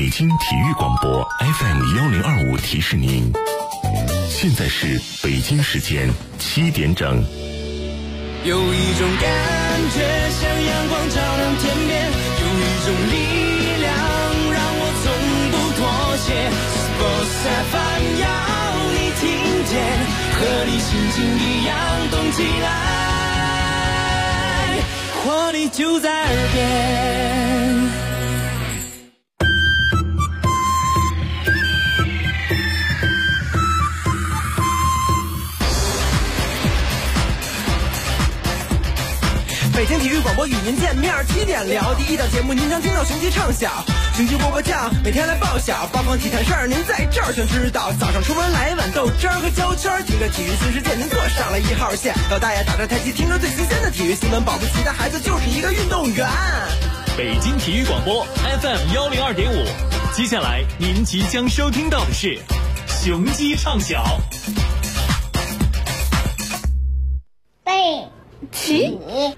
北京体育广播 FM1025提示您，现在是北京时间7点整。 有一种感觉像阳光照亮天边，有一种力量让我从不妥协。Sports FM 要你听见，和你心情一样动起来，活力就在耳边。北京体育广播与您见面，7点聊第一档节目，您将听到雄鸡唱响，雄鸡波波酱，每天来报晓，八方体坛事儿您在这儿全知道。早上出门来一碗豆汁儿和焦圈，听个体育新世界，您坐上了1号线。老大爷打着太极，听着最新鲜的体育新闻，保不齐的孩子就是一个运动员。 北京体育广播 FM102.5，接下来您即将收听到的是雄鸡唱晓。 背起。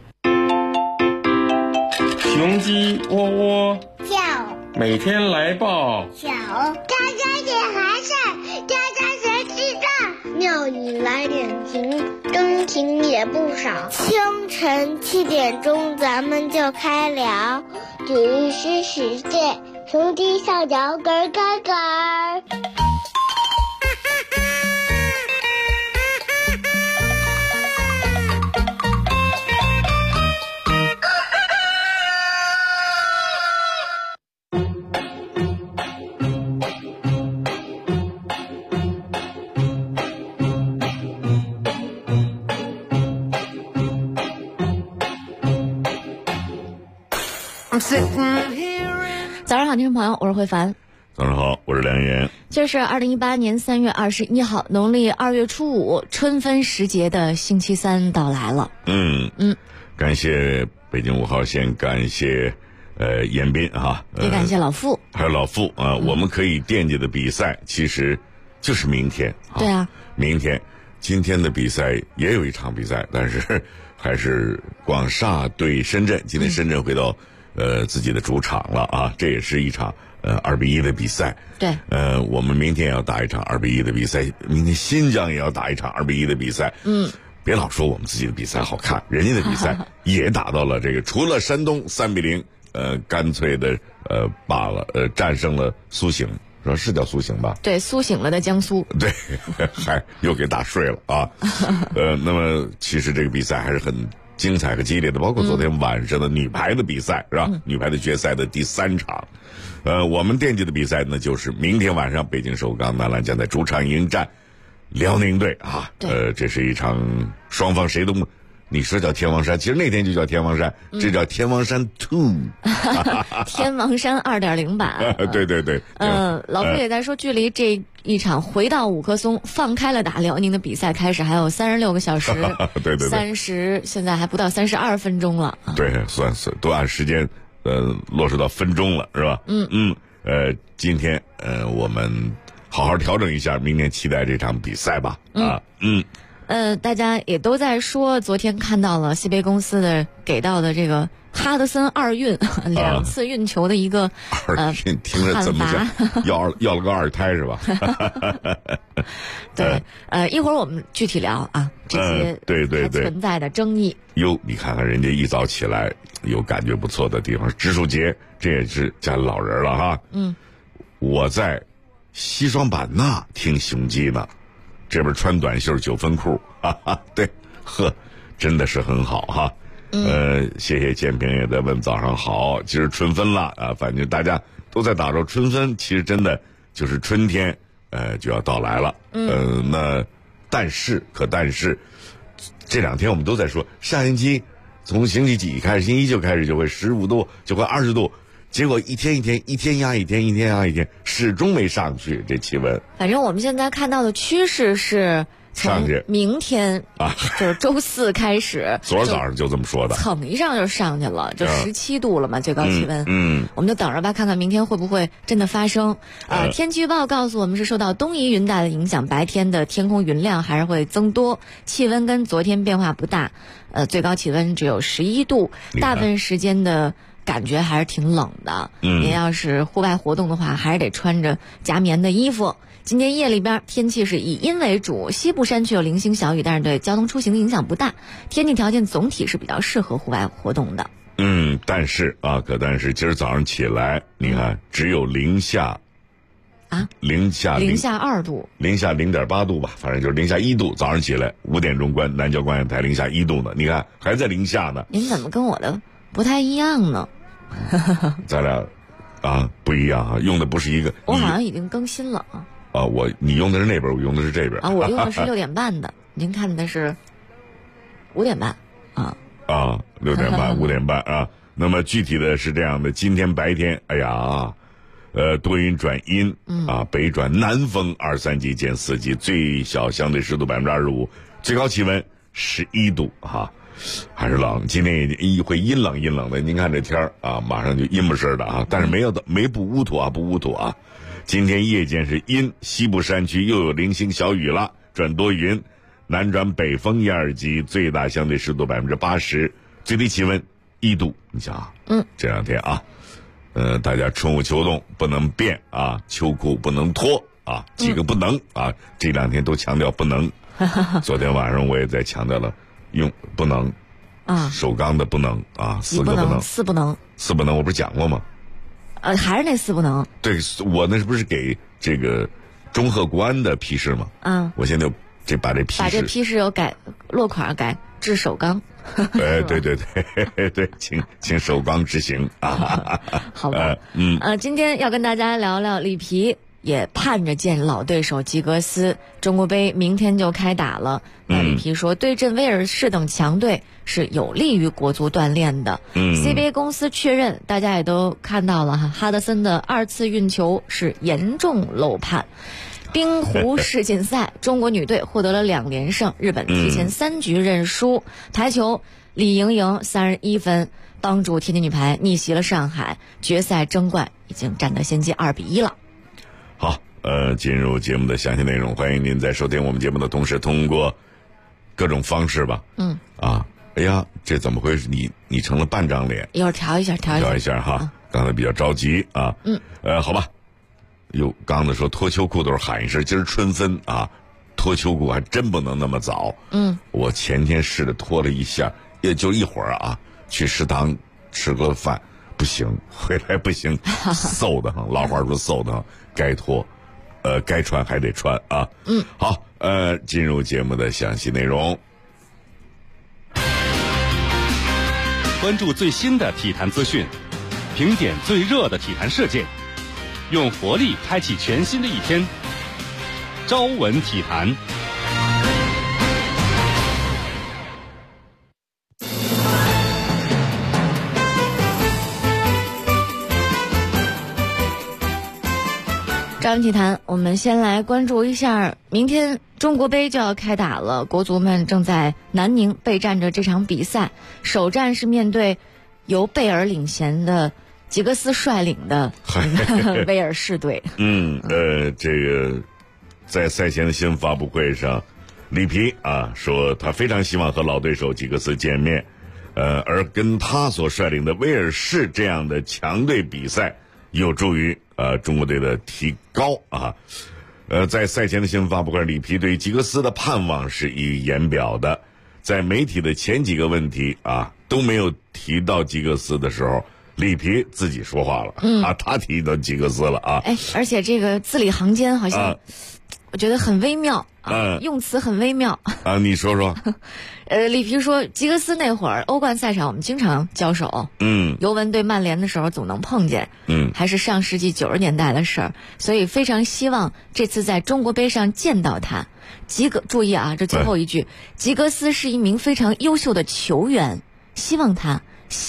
雄鸡喔喔叫， 每天来报小，家家点寒事，家家谁知道？庙里来点情，真情也不少。清晨7点钟，咱们就开聊体育新世界，雄鸡上脚咯咯咯。 早上好，听众朋友，我是慧凡。 早上好，我是梁岩。 这是2018年3月21号，农历2月初5，春分时节的星期三到来了。 感谢北京5号线，感谢严斌啊， 也感谢老傅， 还有老傅啊。我们可以惦记的比赛，其实就是明天。 对啊， 明天，今天的比赛也有一场比赛，但是还是广厦对深圳。今天深圳回到自己的主场了啊，这也是一场2-1的比赛。 对， 我们明天要打一场2-1的比赛，明天新疆也要打一场2-1的比赛。别老说我们自己的比赛好看，人家的比赛也打到了这个，除了山东3-0，干脆的罢了，战胜了苏醒，是叫苏醒吧？ 对，苏醒了的江苏。 对，还又给打睡了啊。那么其实这个比赛还是很精彩和激烈的，包括昨天晚上的女排的比赛，是吧？女排的决赛的第3场。我们惦记的比赛呢，就是明天晚上北京首钢男篮将在主场迎战辽宁队啊。这是一场双方谁都你说叫天王山，其实那天就叫天王山，这叫天王山 2， 天王山2.0版。 对对对。 老傅也在说，距离这一场回到五棵松放开了打辽宁的比赛开始还有36个小时。 对对对，现在还不到32分钟了。 对，算都按时间落实到分钟了，是吧？今天我们好好调整一下，明天期待这场比赛吧。 大家也都在说，昨天看到了西贝公司的给到的这个哈德森2运2次运球的一个 2运，听着怎么像要了个2胎是吧？ 对，一会儿我们具体聊啊，这些对存在的争议。 哟，你看看人家一早起来有感觉不错的地方，植树节这也是家里老人了哈。我在西双版纳听雄鸡呢。这边穿短袖9分裤，对，真的是很好哈。谢谢建平也在问早上好，今儿春分了啊，反正大家都在打着春分，其实真的就是春天，就要到来了。但是这2天我们都在说，下星期从星期几开始，星期一就开始就会15度，就会20度。结果一天压一天，始终没上去这气温。 反正我们现在看到的趋势是从明天就是周4开始， 昨儿早上就这么说的， 蹭一上就上去了，就17度了嘛，最高气温。我们就等着吧，看看明天会不会真的发生。天气预报告诉我们是受到东移云带的影响，白天的天空云量还是会增多，气温跟昨天变化不大。最高气温只有11度，大部分时间的感觉还是挺冷的。您要是户外活动的话，还是得穿着加棉的衣服。今天夜里边天气是以阴为主，西部山区有零星小雨，但是对交通出行的影响不大，天气条件总体是比较适合户外活动的。 但是今儿早上起来，你看只有零下 2度， 零下0.8度吧，反正就是零下1度。早上起来5点钟关南郊广演台零下1度呢，你看还在零下呢。 您怎么跟我的不太一样呢？ 咱俩不一样用的不是一个。 我好像已经更新了你用的是那边，我用的是这边我用的是6点半的，您看的是5点半 6点半5点半那么具体的是这样的，今天白天多云转阴北转南风2、3级见4级，最小相对湿度25%，最高气温11度还是冷。今天也会阴冷的，您看这天儿马上就阴不湿的但是没不乌土今天夜间是阴，西部山区又有零星小雨了，转多云，南转北风1、2级，最大相对湿度80%，最低气温1度。你想这两天大家春捂秋冻不能变秋裤不能脱几个不能这两天都强调不能。昨天晚上我也在强调了用不能首钢的不能4个不能 4不能 4不能，我不是讲过吗？ 还是那4不能。 对，我那是不是给这个中赫国安的批示吗？我现在把这批示有改落款改至首钢。 对，请首钢执行好吧。今天要跟大家聊聊里皮也盼着见老对手吉格斯，中国杯明天就开打了。里皮说，对阵威尔士等强队是有利于国足锻炼的。CBA 公司确认，大家也都看到了哈德森的2次运球是严重漏判。冰壶世锦赛，中国女队获得了2连胜，日本提前3局认输。台球，李盈莹31分，帮助天津女排逆袭了上海，决赛争冠已经占得先机2-1了。 好，进入节目的详细内容，欢迎您在收听我们节目的同时，通过各种方式吧。哎呀，这怎么回事？你成了半张脸， 一会儿调一下哈。刚才比较着急好吧。刚才说脱秋裤都是喊一声，今儿春分脱秋裤还真不能那么早。我前天试着脱了一下，也就一会儿去食堂吃个饭，不行，回来不行，馊得慌。老话说馊得慌，该脱，该穿还得穿好，进入节目的详细内容， 关注最新的体坛资讯，评点最热的体坛事件。用活力开启全新的一天。朝闻体坛， 朝闻体坛，我们先来关注一下，明天中国杯就要开打了，国足们正在南宁备战着这场比赛。首战是面对由贝尔领衔的吉格斯率领的威尔士队。 这个在赛前的新闻发布会上，里皮说他非常希望和老对手吉格斯见面，而跟他所率领的威尔士这样的强队比赛，有助于中国队的提高在赛前的新闻发布会，里皮对吉格斯的盼望是溢于言表的。在媒体的前几个问题都没有提到吉格斯的时候，里皮自己说话了他提到吉格斯了而且这个字里行间好像我觉得很微妙用词很微妙你说说。 里皮说，吉格斯那会儿欧冠赛场我们经常交手，尤文对曼联的时候总能碰见，还是上世纪90年代的事儿，所以非常希望这次在中国杯上见到他。注意这最后一句，吉格斯是一名非常优秀的球员，希望他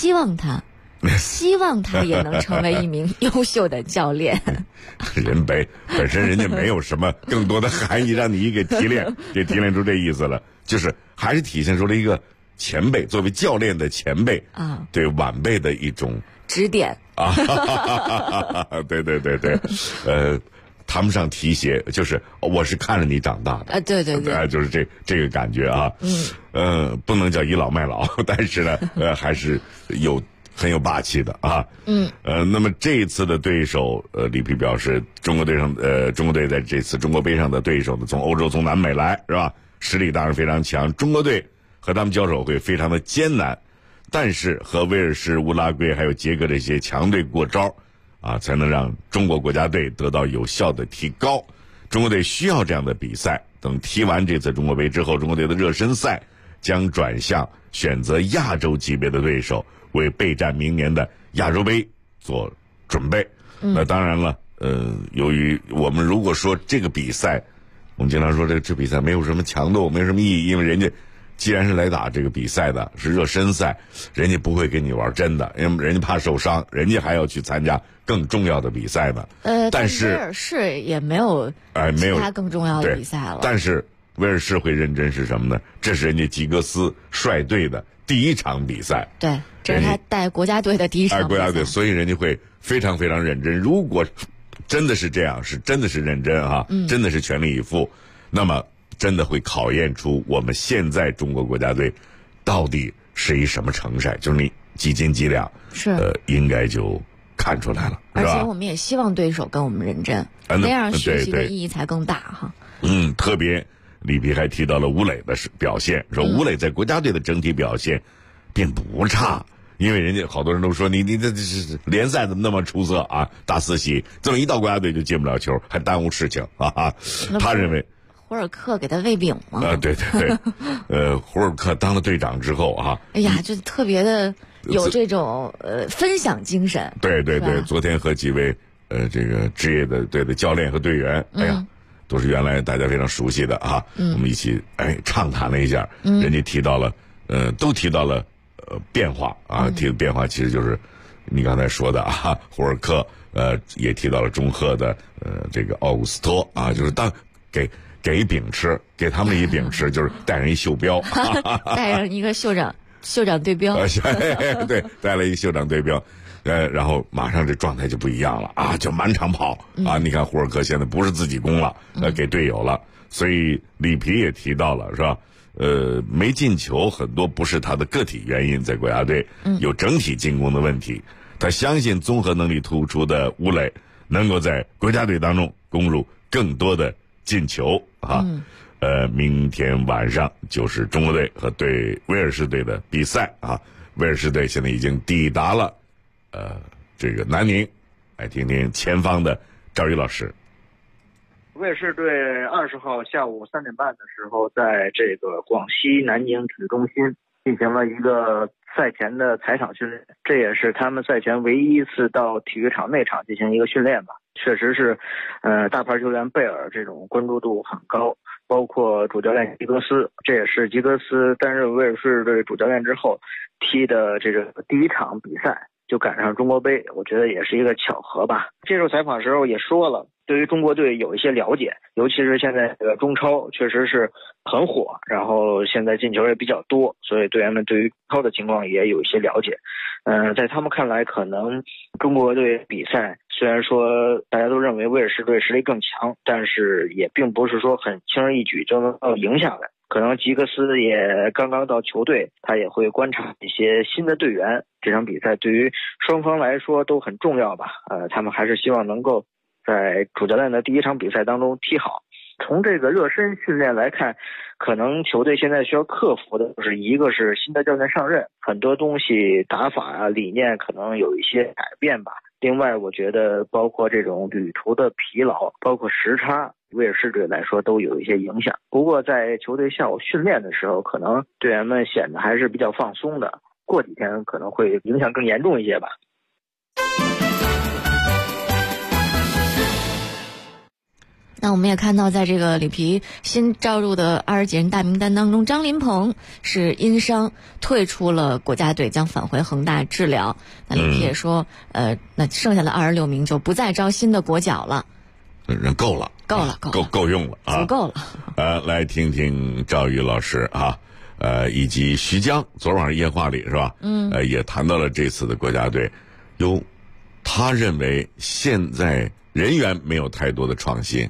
也能成为一名优秀的教练。 人本身人家没有什么更多的含义，让你给提炼出这意思了，就是还是体现出了一个前辈作为教练的前辈对晚辈的一种指点对，谈不上提携，就是我是看着你长大的对， 就是这个感觉不能叫倚老卖老，但是呢还是很有霸气的啊。那么这一次的对手，里皮表示，中国队在这次中国杯上的对手呢，从欧洲从南美来是吧？实力当然非常强，中国队和他们交手会非常的艰难，但是和威尔士、乌拉圭还有捷克这些强队过招啊，才能让中国国家队得到有效的提高。中国队需要这样的比赛。等踢完这次中国杯之后，中国队的热身赛将转向选择亚洲级别的对手，为备战明年的亚洲杯做准备。那当然了，由于我们如果说这个比赛，我们经常说这比赛没有什么强度，没有什么意义，因为人家既然是来打这个比赛的，是热身赛，人家不会跟你玩真的，因为人家怕受伤，人家还要去参加更重要的比赛呢。但是威尔士也没有其他更重要的比赛了。 但是威尔士会认真是什么呢？这是人家吉格斯率队的第一场比赛。 对，这是他带国家队的第一场比赛。 国家队，所以人家会非常非常认真。如果真的是这样，是真的是认真啊，真的是全力以赴，那么真的会考验出我们现在中国国家队到底是一什么成色，就是你几斤几两，应该就看出来了， 而且我们也希望对手跟我们认真，那样学习的意义才更大哈。 特别里皮还提到了吴磊的表现，说吴磊在国家队的整体表现并不差。因为人家好多人都说你这联赛怎么那么出色啊，大四喜，这么一到国家队就进不了球，还耽误事情啊。他认为胡尔克给他喂饼吗？ 对，胡尔克当了队长之后啊， 哎呀，就特别的有这种分享精神。 对，昨天和几位这个职业的队的教练和队员，哎呀，都是原来大家非常熟悉的啊，我们一起畅谈了一下，人家提到了都提到了变化啊，提的变化其实就是你刚才说的啊，胡尔克也提到了中赫的这个奥古斯托啊，就是当给一饼吃，给他们一饼吃，就是带上一袖标， 带上一个袖长对标， 对，带了一袖长对标，然后马上这状态就不一样了啊，就满场跑啊！你看胡尔克现在不是自己攻了，给队友了，所以里皮也提到了是吧？没进球很多不是他的个体原因，在国家队有整体进攻的问题。他相信综合能力突出的吴磊能够在国家队当中攻入更多的进球啊。明天晚上就是中国队和威尔士队的比赛啊。威尔士队现在已经抵达了这个南宁，来听听前方的赵宇老师。 威尔士队20号下午3点半的时候，在这个广西南宁体育中心进行了一个赛前的踩场训练，这也是他们赛前唯一一次到体育场内场进行一个训练吧。确实是，大牌球员贝尔这种关注度很高，包括主教练吉格斯，这也是吉格斯担任威尔士队主教练之后踢的这个第一场比赛，就赶上中国杯，我觉得也是一个巧合吧。接受采访的时候也说了，对于中国队有一些了解，尤其是现在中超确实是很火，然后现在进球也比较多，所以队员们对于中超的情况也有一些了解。在他们看来，可能中国队比赛虽然说大家都认为威尔士队实力更强，但是也并不是说很轻而易举就能赢下来。可能吉格斯也刚刚到球队，他也会观察一些新的队员，这场比赛对于双方来说都很重要吧。他们还是希望能够在主教练的第一场比赛当中踢好。从这个热身训练来看，可能球队现在需要克服的就是一个是新的教练上任，很多东西打法啊理念可能有一些改变吧。另外我觉得包括这种旅途的疲劳，包括时差，威尔士队来说都有一些影响。不过在球队下午训练的时候，可能队员们显得还是比较放松的，过几天可能会影响更严重一些吧。 那我们也看到，在这个里皮新招入的20几人大名单当中，张琳芃是因伤退出了国家队，将返回恒大治疗。那里皮也说，那剩下的26名就不再招新的国脚了。 人够了，够用了啊， 足够了。 来听听赵宇老师啊，以及徐江昨晚上夜话里是吧？也谈到了这次的国家队，他认为现在人员没有太多的创新。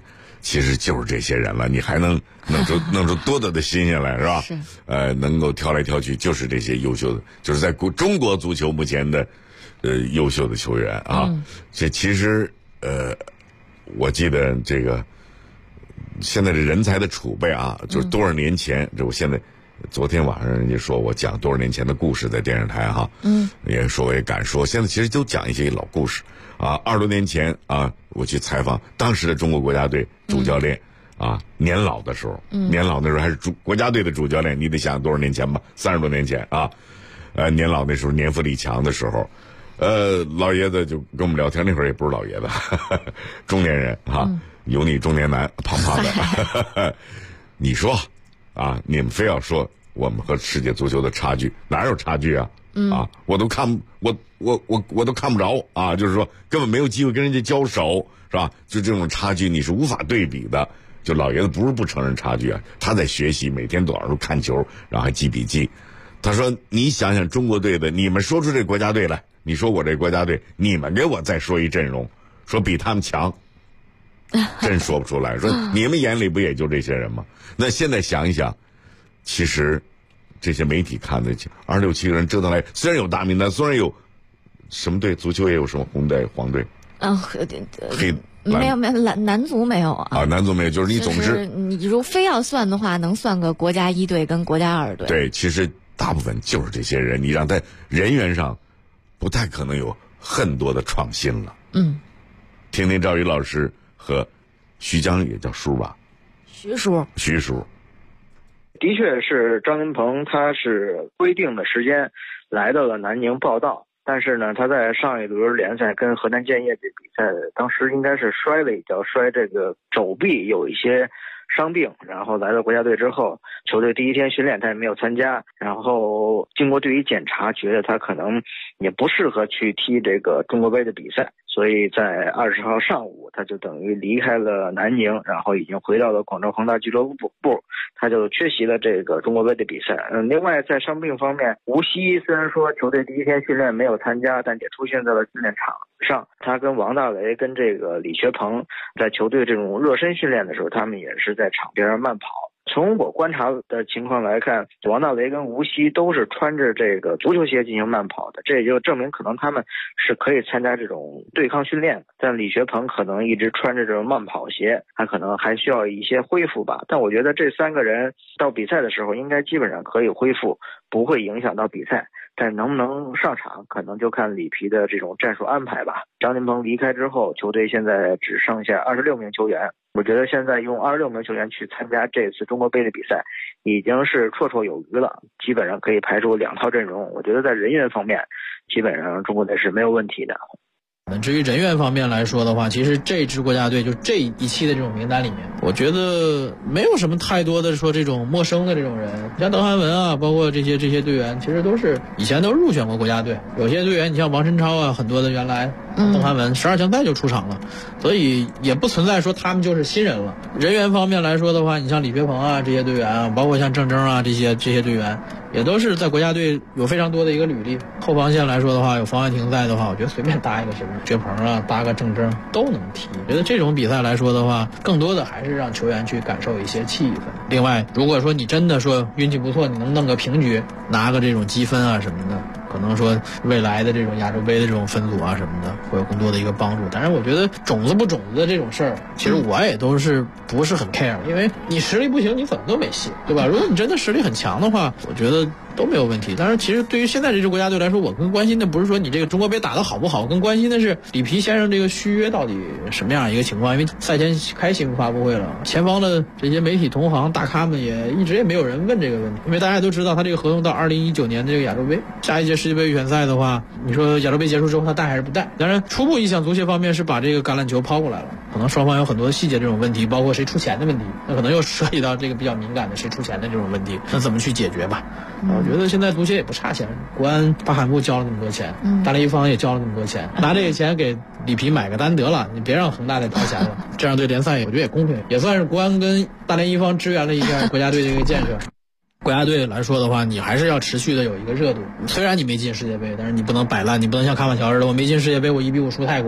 其实就是这些人了，你还能弄出多的新鲜来，是吧？ 是。 能够挑来挑去，就是这些优秀的，就是在中国足球目前的优秀的球员啊。这其实我记得这个现在的人才的储备啊，就是多少年前，这我现在昨天晚上人家说我讲多少年前的故事在电视台哈，也说我也敢说，现在其实都讲一些老故事啊。20多年前啊，我去采访当时的中国国家队主教练啊，年老的时候还是国家队的主教练，你得想多少年前吧，30多年前啊，年老那时候年富力强的时候，老爷子就跟我们聊天，那会儿也不是老爷子，中年人哈，油腻中年男，胖胖的，你说啊，你们非要说我们和世界足球的差距，哪有差距啊？啊，我都看不着啊，就是说根本没有机会跟人家交手，是吧？就这种差距你是无法对比的。就老爷子不是不承认差距啊，他在学习，每天早上都看球，然后还记笔记。他说：“你想想中国队的，你们说出这国家队来，你说我这国家队，你们给我再说一阵容，说比他们强，真说不出来。说你们眼里不也就这些人吗？那现在想一想，其实这些媒体看得起26、7个人折腾来，虽然有大名单，虽然有什么队，足球也有什么红队、黄队，黑。” 没有男足没有啊， 男足没有，就是你总之你如非要算的话，能算个国家1队跟国家2队。 对，其实大部分就是这些人，你让在人员上不太可能有很多的创新了。听听赵宇老师和徐江也叫叔吧， 徐叔， 的确是张琳芃，他是规定的时间来到了南宁报道。但是呢，他在上一轮联赛跟河南建业这比赛，当时应该是摔了一跤，摔这个肘臂有一些伤病，然后来到国家队之后，球队第一天训练他也没有参加，然后经过队医检查，觉得他可能也不适合去踢这个中国杯的比赛，所以在20号上午他就等于离开了南宁，然后已经回到了广州恒大俱乐部，他就缺席了这个中国杯的比赛。另外在伤病方面，吴曦虽然说球队第一天训练没有参加，但也出现在了训练场上。他跟王大雷跟这个李学鹏在球队这种热身训练的时候，他们也是在场边慢跑。从我观察的情况来看，王大雷跟吴曦都是穿着这个足球鞋进行慢跑的，这也就证明可能他们是可以参加这种对抗训练的。但李学鹏可能一直穿着这种慢跑鞋，他可能还需要一些恢复吧。但我觉得这3个人到比赛的时候应该基本上可以恢复，不会影响到比赛。但能不能上场，可能就看里皮的这种战术安排吧。张琳芃离开之后，球队现在只剩下26名球员。我觉得现在用26名球员去参加这次中国杯的比赛，已经是绰绰有余了，基本上可以排出2套阵容。我觉得在人员方面，基本上中国队是没有问题的。 至于人员方面来说的话，其实这支国家队就这一期的这种名单里面，我觉得没有什么太多的说这种陌生的这种人，像邓涵文啊，包括这些队员，其实都是以前都入选过国家队。有些队员，你像王申超啊，很多的原来邓涵文12强赛就出场了，所以也不存在说他们就是新人了。人员方面来说的话，你像李学鹏啊这些队员啊，包括像郑铮啊这些队员，也都是在国家队有非常多的一个履历。后防线来说的话，有房婉婷在的话，我觉得随便搭一个谁，学鹏啊，搭个郑铮都能踢。觉得这种比赛来说的话，更多的还是让球员去感受一些气氛。另外，如果说你真的说运气不错，你能弄个平局，拿个这种积分啊什么的，可能说未来的这种亚洲杯的这种分组啊什么的，会有更多的一个帮助。但是我觉得种子不种子的这种事儿，其实我也都是不是很 care， 因为你实力不行，你怎么都没戏，对吧？如果你真的实力很强的话，我觉得都没有问题。但是其实对于现在这支国家队来说，我更关心的不是说你这个中国杯打得好不好，更关心的是里皮先生这个续约到底什么样一个情况。因为赛前开新闻发布会了，前方的这些媒体同行大咖们也一直也没有人问这个问题，因为大家都知道他这个合同到2019年的这个亚洲杯，下一届世界杯预选赛的话，你说亚洲杯结束之后他带还是不带？当然初步意向足协方面是把这个橄榄球抛过来了，可能双方有很多细节这种问题，包括谁出钱的问题，那可能又涉及到这个比较敏感的谁出钱的这种问题，那怎么去解决吧？我觉得现在足协也不差钱，国安巴罕布交了那么多钱，大连一方也交了那么多钱，拿这个钱给里皮买个单得了，你别让恒大再掏钱了，这样对联赛我觉得也公平，也算是国安跟大连一方支援了一下国家队的一个建设。国家队来说的话，你还是要持续的有一个热度。虽然你没进世界杯，但是你不能摆烂，你不能像卡马乔似的，我没进世界杯，我1-5输泰国，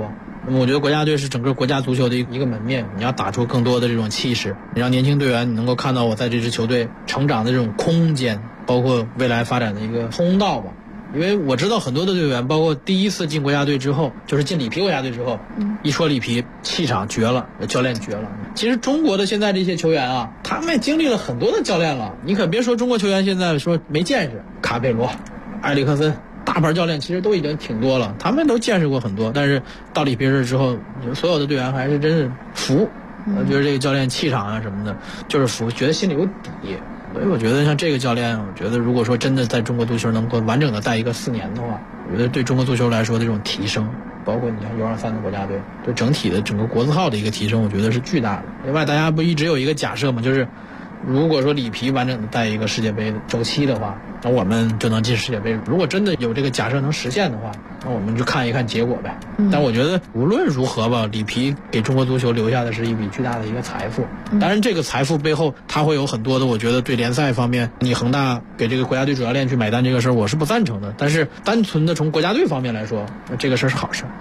那么我觉得国家队是整个国家足球的一个门面，你要打出更多的这种气势，你让年轻队员你能够看到我在这支球队成长的这种空间，包括未来发展的一个通道吧。因为我知道很多的队员，包括第一次进国家队之后，就是进里皮国家队之后，一说里皮气场绝了，教练绝了。其实中国的现在这些球员啊，他们经历了很多的教练了，你可别说中国球员现在说没见识，卡佩罗、埃里克森大牌教练其实都已经挺多了，他们都见识过很多，但是到里皮这之后，所有的队员还是真是服，我觉得这个教练气场啊什么的，就是服，觉得心里有底。所以我觉得像这个教练，我觉得如果说真的在中国足球能够完整的带一个4年的话，我觉得对中国足球来说的这种提升，包括你像U23的国家队，对整体的整个国字号的一个提升，我觉得是巨大的。另外，大家不一直有一个假设嘛，就是如果说里皮完整的带一个世界杯的周期的话，那我们就能进世界杯。如果真的有这个假设能实现的话，那我们就看一看结果呗。但我觉得无论如何吧，里皮给中国足球留下的是一笔巨大的一个财富。当然，这个财富背后，它会有很多的，我觉得对联赛方面，你恒大给这个国家队主教练去买单这个事儿，我是不赞成的。但是单纯的从国家队方面来说，那这个事儿是好事。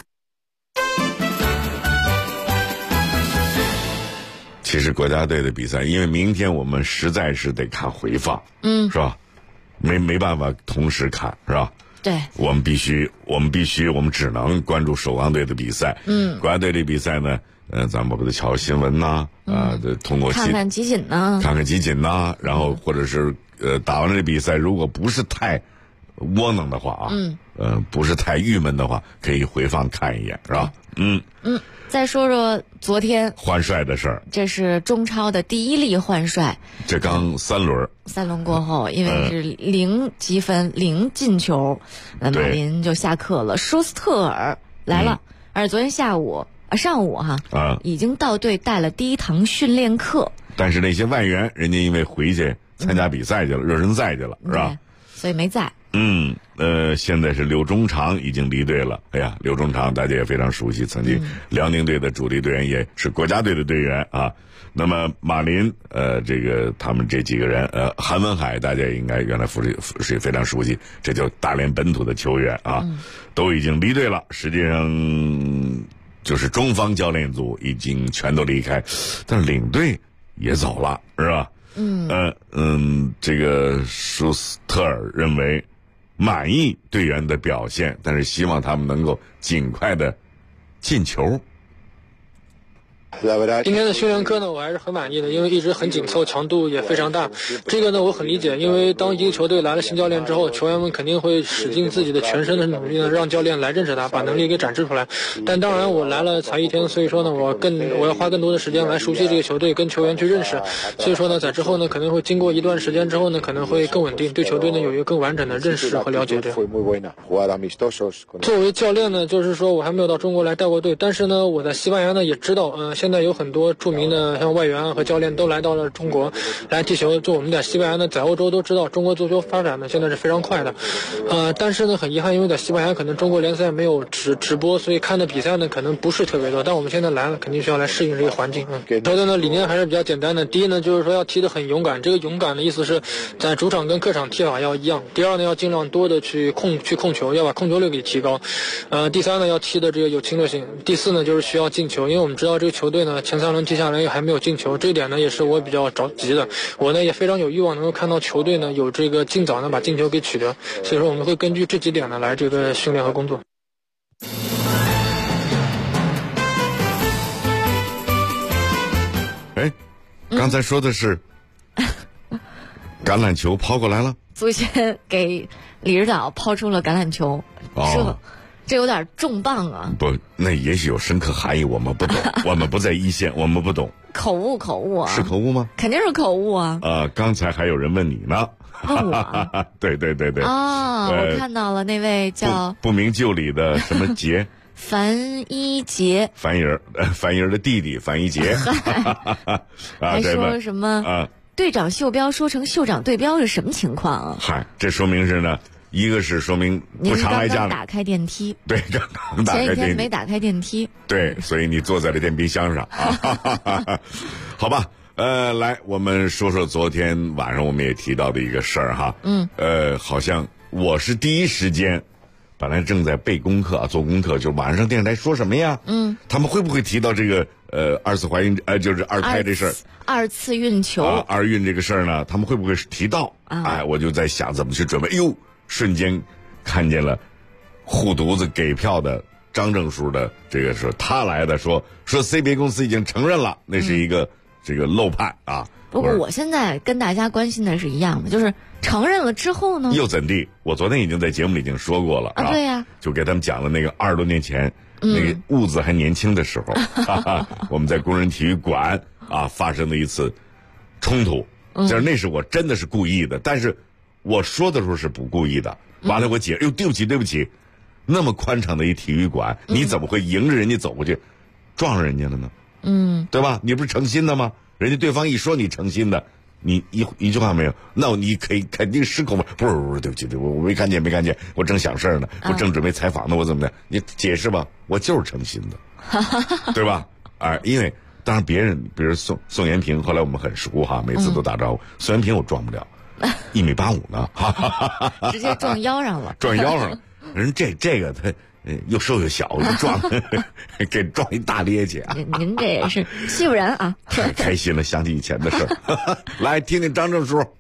其实国家队的比赛，因为明天我们实在是得看回放，是吧？没办法同时看，是吧？ 对， 我们只能关注首钢队的比赛。国家队的比赛呢，咱们不得瞧新闻呐，通过看看集锦呐， 然后或者是打完这比赛，如果不是太窝囊的话啊，不是太郁闷的话，可以回放看一眼，是吧？ 再说说昨天换帅的事儿， 这是中超的第一例换帅， 这刚3轮过后，因为是0积分0进球，马林就下课了，舒斯特尔来了，而昨天上午已经到队带了第一堂训练课， 但是那些外援人家因为回去参加比赛去了，热身赛去了，是吧？ 所以没在。 现在是柳中长已经离队了。哎呀，柳中长大家也非常熟悉，曾经辽宁队的主力队员，也是国家队的队员啊。那么马林，这个他们这几个人，韩文海大家应该原来是非常熟悉，这就大连本土的球员啊，都已经离队了。实际上，就是中方教练组已经全都离开，但是领队也走了，是吧？这个舒斯特尔认为满意队员的表现，但是希望他们能够尽快的进球。 今天的训练课呢，我还是很满意的，因为一直很紧凑，强度也非常大。这个呢，我很理解，因为当一个球队来了新教练之后，球员们肯定会使尽自己的全身的努力呢，让教练来认识他，把能力给展示出来。但当然，我来了才1天，所以说呢，我要花更多的时间来熟悉这个球队，跟球员去认识。所以说呢，在之后呢，可能会经过一段时间之后呢，可能会更稳定，对球队呢有一个更完整的认识和了解。这样。作为教练呢，就是说我还没有到中国来带过队，但是呢，我在西班牙呢也知道，现在有很多著名的像外援和教练都来到了中国来踢球。就我们在西班牙呢，在欧洲都知道，中国足球发展呢现在是非常快的，但是呢很遗憾，因为在西班牙可能中国联赛没有直播，所以看的比赛呢可能不是特别多。但我们现在来了，肯定需要来适应这个环境。球队呢理念还是比较简单的，第一呢就是说要踢得很勇敢，这个勇敢的意思是在主场跟客场踢法要一样。第二呢要尽量多的去控球，要把控球率给提高。第三呢要踢的这个有侵略性。第四呢就是需要进球，因为我们知道这个球队呢前3轮踢下来还没有进球，这一点呢也是我比较着急的。我呢也非常有欲望能够看到球队呢有这个尽早呢把进球给取得，所以说我们会根据这几点呢来这个训练和工作。 刚才说的是橄榄球抛过来了， 足协给李指导抛出了橄榄球，这有点重磅啊！ 不，那也许有深刻含义，我们不懂，我们不在一线，我们不懂。 口误啊！ 是口误吗？ 肯定是口误啊！ 刚才还有人问你呢。 问我？ 对。 我看到了那位叫不明就里的什么杰。 樊一杰， 樊爷的弟弟樊一杰。 还说什么？队长袖标说成袖长对标是什么情况啊？ 嗨，这说明是呢。一个是说明不常来家， 刚打开电梯， 对，刚打开电梯， 前一天没打开电梯， 对，所以你坐在了电冰箱上，好吧，来，我们说说昨天晚上我们也提到的一个事儿哈，好像我是第一时间本来正在背功课做功课，就晚上电视台说什么呀？他们会不会提到这个二次怀孕就是二胎这事儿， 二次孕球二孕这个事儿呢？他们会不会提到？我就在想怎么去准备。瞬间看见了护犊子给票的张正叔的这个是他来的，说 CBA 公司已经承认了，那是一个这个漏判啊。 不过我现在跟大家关心的是一样的，就是承认了之后呢， 又怎地？我昨天已经在节目里已经说过了啊。 对呀， 就给他们讲了那个20多年前，那个兀子还年轻的时候，我们在工人体育馆发生的一次冲突。就是那是我真的是故意的，但是我说的时候是不故意的。完了我姐，对不起，那么宽敞的一体育馆，你怎么会迎着人家走过去，撞上人家了呢？对吧？你不是诚心的吗？人家对方一说你诚心的，你一句话没有，那你肯定失口吗？不是，对不起，我没看见，我正想事儿呢，我正准备采访呢，我怎么的？你解释吧，我就是诚心的，对吧？因为当然别人，比如宋延平，后来我们很熟哈，每次都打招呼。宋延平我撞不了，1.85米呢， 直接撞腰上了， 人这个他又瘦又小，撞给撞一大趔趄啊！ 您这也是欺负人啊！ 太开心了，想起以前的事儿。来听听张正叔。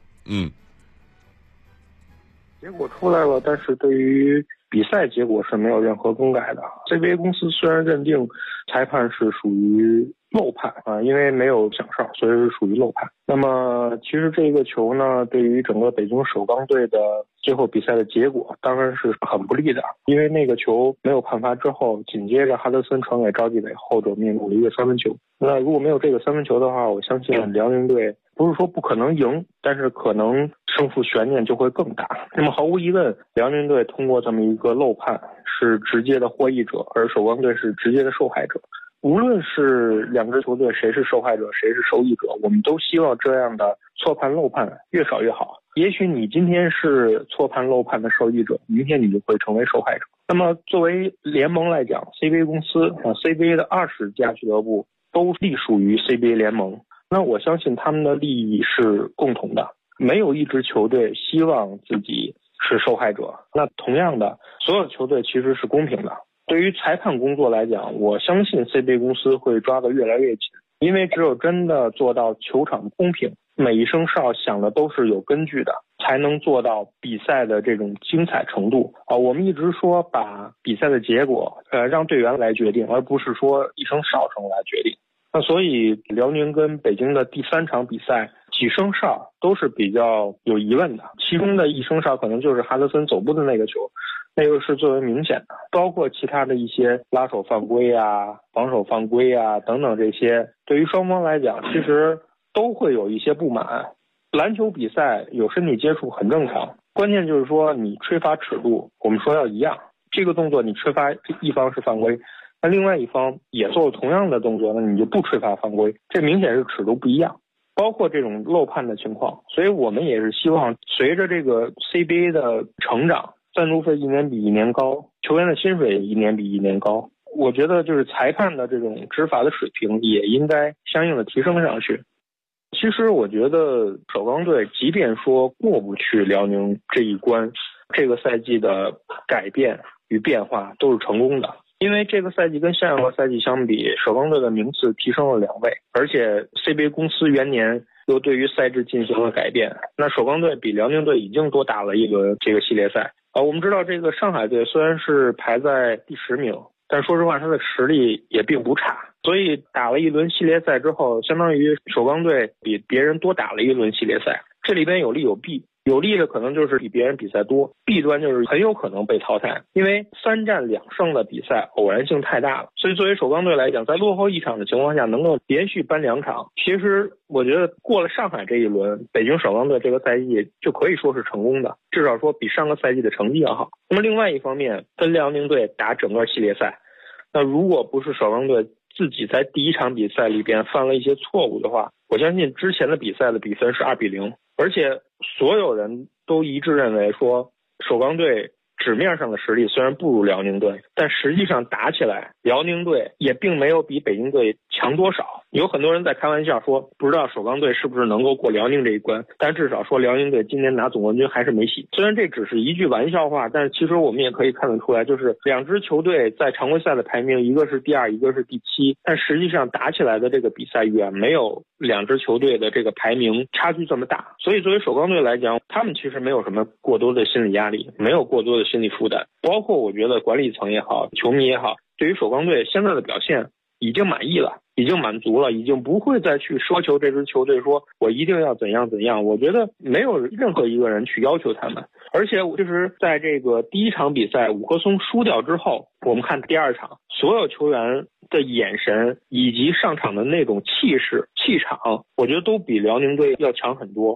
结果出来了，但是对于比赛结果是没有任何更改的。CBA 公司虽然认定裁判是属于漏判因为没有响哨，所以是属于漏判。那么其实这个球呢，对于整个北京首钢队的最后比赛的结果当然是很不利的，因为那个球没有判罚之后，紧接着哈德森传给赵继伟，后者命中了一个3分球。那如果没有这个3分球的话，我相信辽宁队不是说不可能赢，但是可能胜负悬念就会更大。那么毫无疑问，辽宁队通过这么一个漏判是直接的获益者，而首钢队是直接的受害者。无论是两支球队谁是受害者谁是受益者，我们都希望这样的错判漏判越少越好。也许你今天是错判漏判的受益者，明天你就会成为受害者。那么作为联盟来讲， CBA 公司CBA 的20家俱乐部都隶属于 CBA 联盟，那我相信他们的利益是共同的，没有一支球队希望自己是受害者。那同样的，所有球队其实是公平的。对于裁判工作来讲，我相信 CBA 公司会抓得越来越紧，因为只有真的做到球场公平，每一声哨响的都是有根据的，才能做到比赛的这种精彩程度我们一直说把比赛的结果让队员来决定，而不是说一声哨声来决定。那所以辽宁跟北京的第3场比赛几声哨都是比较有疑问的，其中的一声哨可能就是哈德森走步的那个球，那个是最为明显的，包括其他的一些拉手犯规防守犯规等等，这些对于双方来讲其实都会有一些不满。篮球比赛有身体接触很正常，关键就是说你吹罚尺度，我们说要一样，这个动作你吹罚一方是犯规，那另外一方也做同样的动作，那你就不吹罚犯规，这明显是尺度不一样。包括这种漏判的情况，所以我们也是希望随着这个 CBA 的成长，赞助费一年比一年高，球员的薪水一年比一年高，我觉得就是裁判的这种执法的水平也应该相应的提升上去。其实我觉得首钢队即便说过不去辽宁这一关，这个赛季的改变与变化都是成功的，因为这个赛季跟上一个赛季相比，首钢队的名次提升了2位，而且 CBA 公司元年又对于赛制进行了改变，那首钢队比辽宁队已经多打了一轮这个系列赛我们知道这个上海队虽然是排在第10名，但说实话他的实力也并不差，所以打了一轮系列赛之后，相当于首钢队比别人多打了一轮系列赛，这里边有利有弊。有利的可能就是比别人比赛多，弊端就是很有可能被淘汰，因为3战2胜的比赛偶然性太大了。所以作为首钢队来讲，在落后1场的情况下能够连续扳2场，其实我觉得过了上海这一轮，北京首钢队这个赛季就可以说是成功的，至少说比上个赛季的成绩要好。那么另外一方面，跟辽宁队打整个系列赛，那如果不是首钢队自己在第1场比赛里边犯了一些错误的话，我相信之前的比赛的比分是2-0，而且所有人都一致认为说首钢队纸面上的实力虽然不如辽宁队，但实际上打起来辽宁队也并没有比北京队强多少。 有很多人在开玩笑说，不知道首钢队是不是能够过辽宁这一关，但至少说辽宁队今年拿总冠军还是没戏。虽然这只是一句玩笑话，但是其实我们也可以看得出来，就是两支球队在常规赛的排名，一个是第2，一个是第7，但实际上打起来的这个比赛远没有两支球队的这个排名差距这么大。所以作为首钢队来讲，他们其实没有什么过多的心理压力，没有过多的心理负担，包括我觉得管理层也好，球迷也好，对于首钢队现在的表现已经满意了，已经满足了，已经不会再去奢求这支球队说我一定要怎样怎样。我觉得没有任何一个人去要求他们。而且就是在这个第1场比赛五棵松输掉之后，我们看第2场，所有球员的眼神以及上场的那种气势气场，我觉得都比辽宁队要强很多。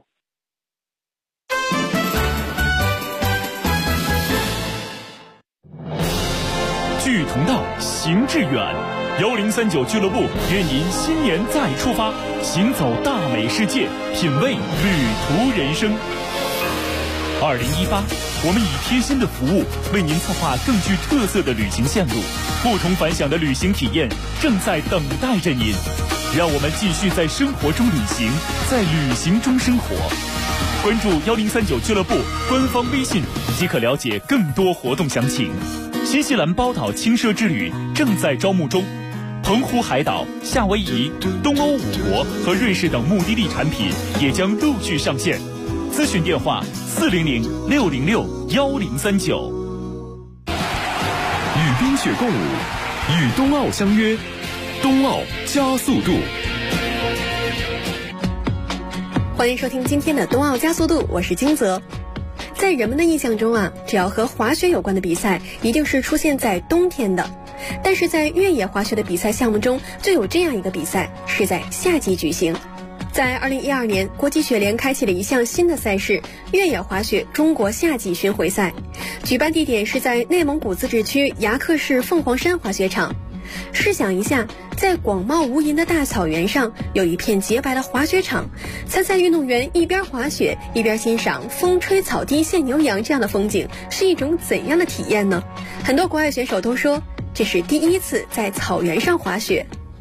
聚同道，行致远。1039俱乐部约您新年再出发，行走大美世界，品味旅途人生。2018，我们以贴心的服务为您策划更具特色的旅行线路，不同凡响的旅行体验正在等待着您。让我们继续在生活中旅行，在旅行中生活。关注1039俱乐部官方微信即可了解更多活动详情。新西兰包岛轻奢之旅正在招募中，澎湖海岛、夏威夷、东欧5国和瑞士等目的地产品也将陆续上线。咨询电话400-606-1039。 与冰雪共舞，与冬奥相约，冬奥加速度。 欢迎收听今天的冬奥加速度，我是金泽。在人们的印象中啊，只要和滑雪有关的比赛一定是出现在冬天的，但是在越野滑雪的比赛项目中，就有这样一个比赛是在夏季举行。在2012年，国际雪联开启了一项新的赛事——越野滑雪中国夏季巡回赛，举办地点是在内蒙古自治区牙克市凤凰山滑雪场。试想一下，在广袤无垠的大草原上有一片洁白的滑雪场，参赛运动员一边滑雪一边欣赏风吹草低见牛羊这样的风景，是一种怎样的体验呢？很多国外选手都说这是第一次在草原上滑雪。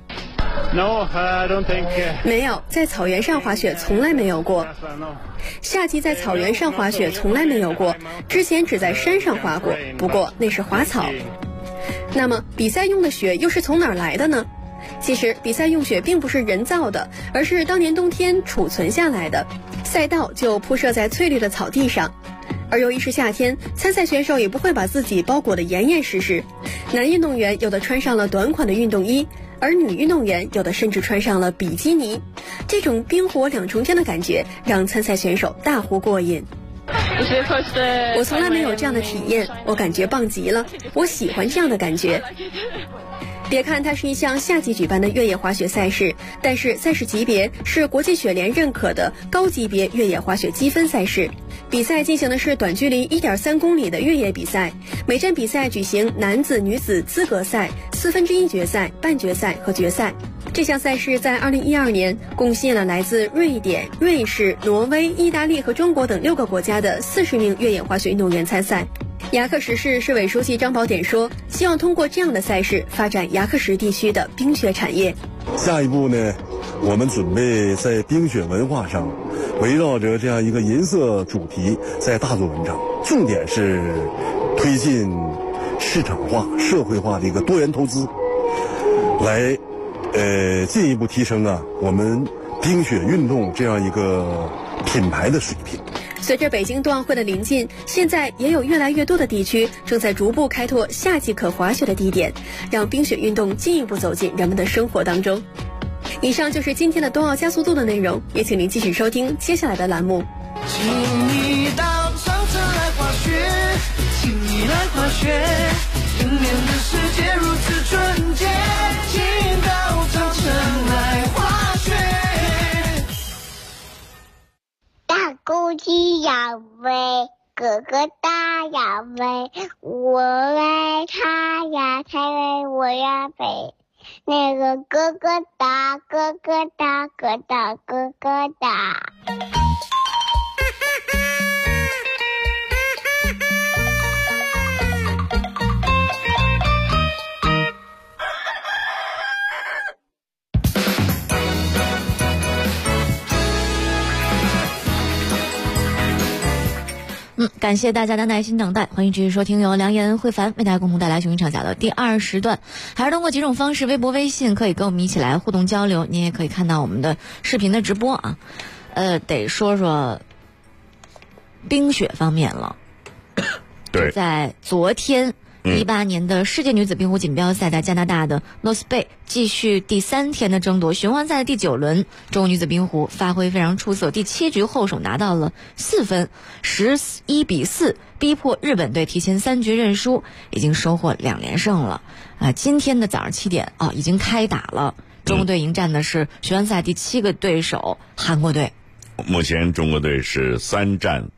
No, I don't think. 没有，在草原上滑雪从来没有过。夏季在草原上滑雪从来没有过，之前只在山上滑过，不过那是滑草。那么比赛用的雪又是从哪儿来的呢？其实比赛用雪并不是人造的，而是当年冬天储存下来的，赛道就铺设在翠绿的草地上。而由于是夏天，参赛选手也不会把自己包裹得严严实实。男运动员有的穿上了短款的运动衣，而女运动员有的甚至穿上了比基尼。这种冰火两重天的感觉让参赛选手大呼过瘾。我从来没有这样的体验，我感觉棒极了，我喜欢这样的感觉。别看它是一项夏季举办的越野滑雪赛事，但是赛事级别是国际雪联认可的高级别越野滑雪积分赛事。比赛进行的是短距离 1.3 公里的越野比赛，每站比赛举行男子、女子资格赛、1/4决赛、半决赛和决赛。这项赛事在2012年共吸引了来自瑞典、瑞士、挪威、意大利和中国等6个国家的40名越野滑雪运动员参赛。牙克石市市委书记张宝典说，希望通过这样的赛事发展牙克石地区的冰雪产业。 下一步呢，我们准备在冰雪文化上围绕着这样一个银色主题在大做文章，重点是推进市场化、社会化的一个多元投资，来进一步提升我们冰雪运动这样一个品牌的水平。 随着北京冬奥会的临近，现在也有越来越多的地区正在逐步开拓夏季可滑雪的地点，让冰雪运动进一步走进人们的生活当中。以上就是今天的冬奥加速度的内容，也请您继续收听接下来的栏目。 请你到长城来滑雪，请你来滑雪，迎面的世界如此纯洁，请到长城来滑雪。 大公鸡要飞，哥哥大要飞，我爱它呀，它为我呀飞。那个哥哥大，哥哥大，哥大，哥哥大。 感谢大家的耐心等待，欢迎继续收听由梁岩、慧凡为大家共同带来雄鹰唱响的第20段。还是通过几种方式，微博、微信可以跟我们一起来互动交流，您也可以看到我们的视频的直播啊。得说说冰雪方面了。 对， 在昨天18年的世界女子冰壶锦标赛在加拿大的诺斯贝继续第3天的争夺，循环赛的第9轮，中国女子冰壶发挥非常出色，第7局后手拿到了4分，11-4逼迫日本队提前3局认输，已经收获2连胜了。今天的早上7点已经开打了，中国队迎战的是循环赛第7个对手韩国队。 目前中国队是6战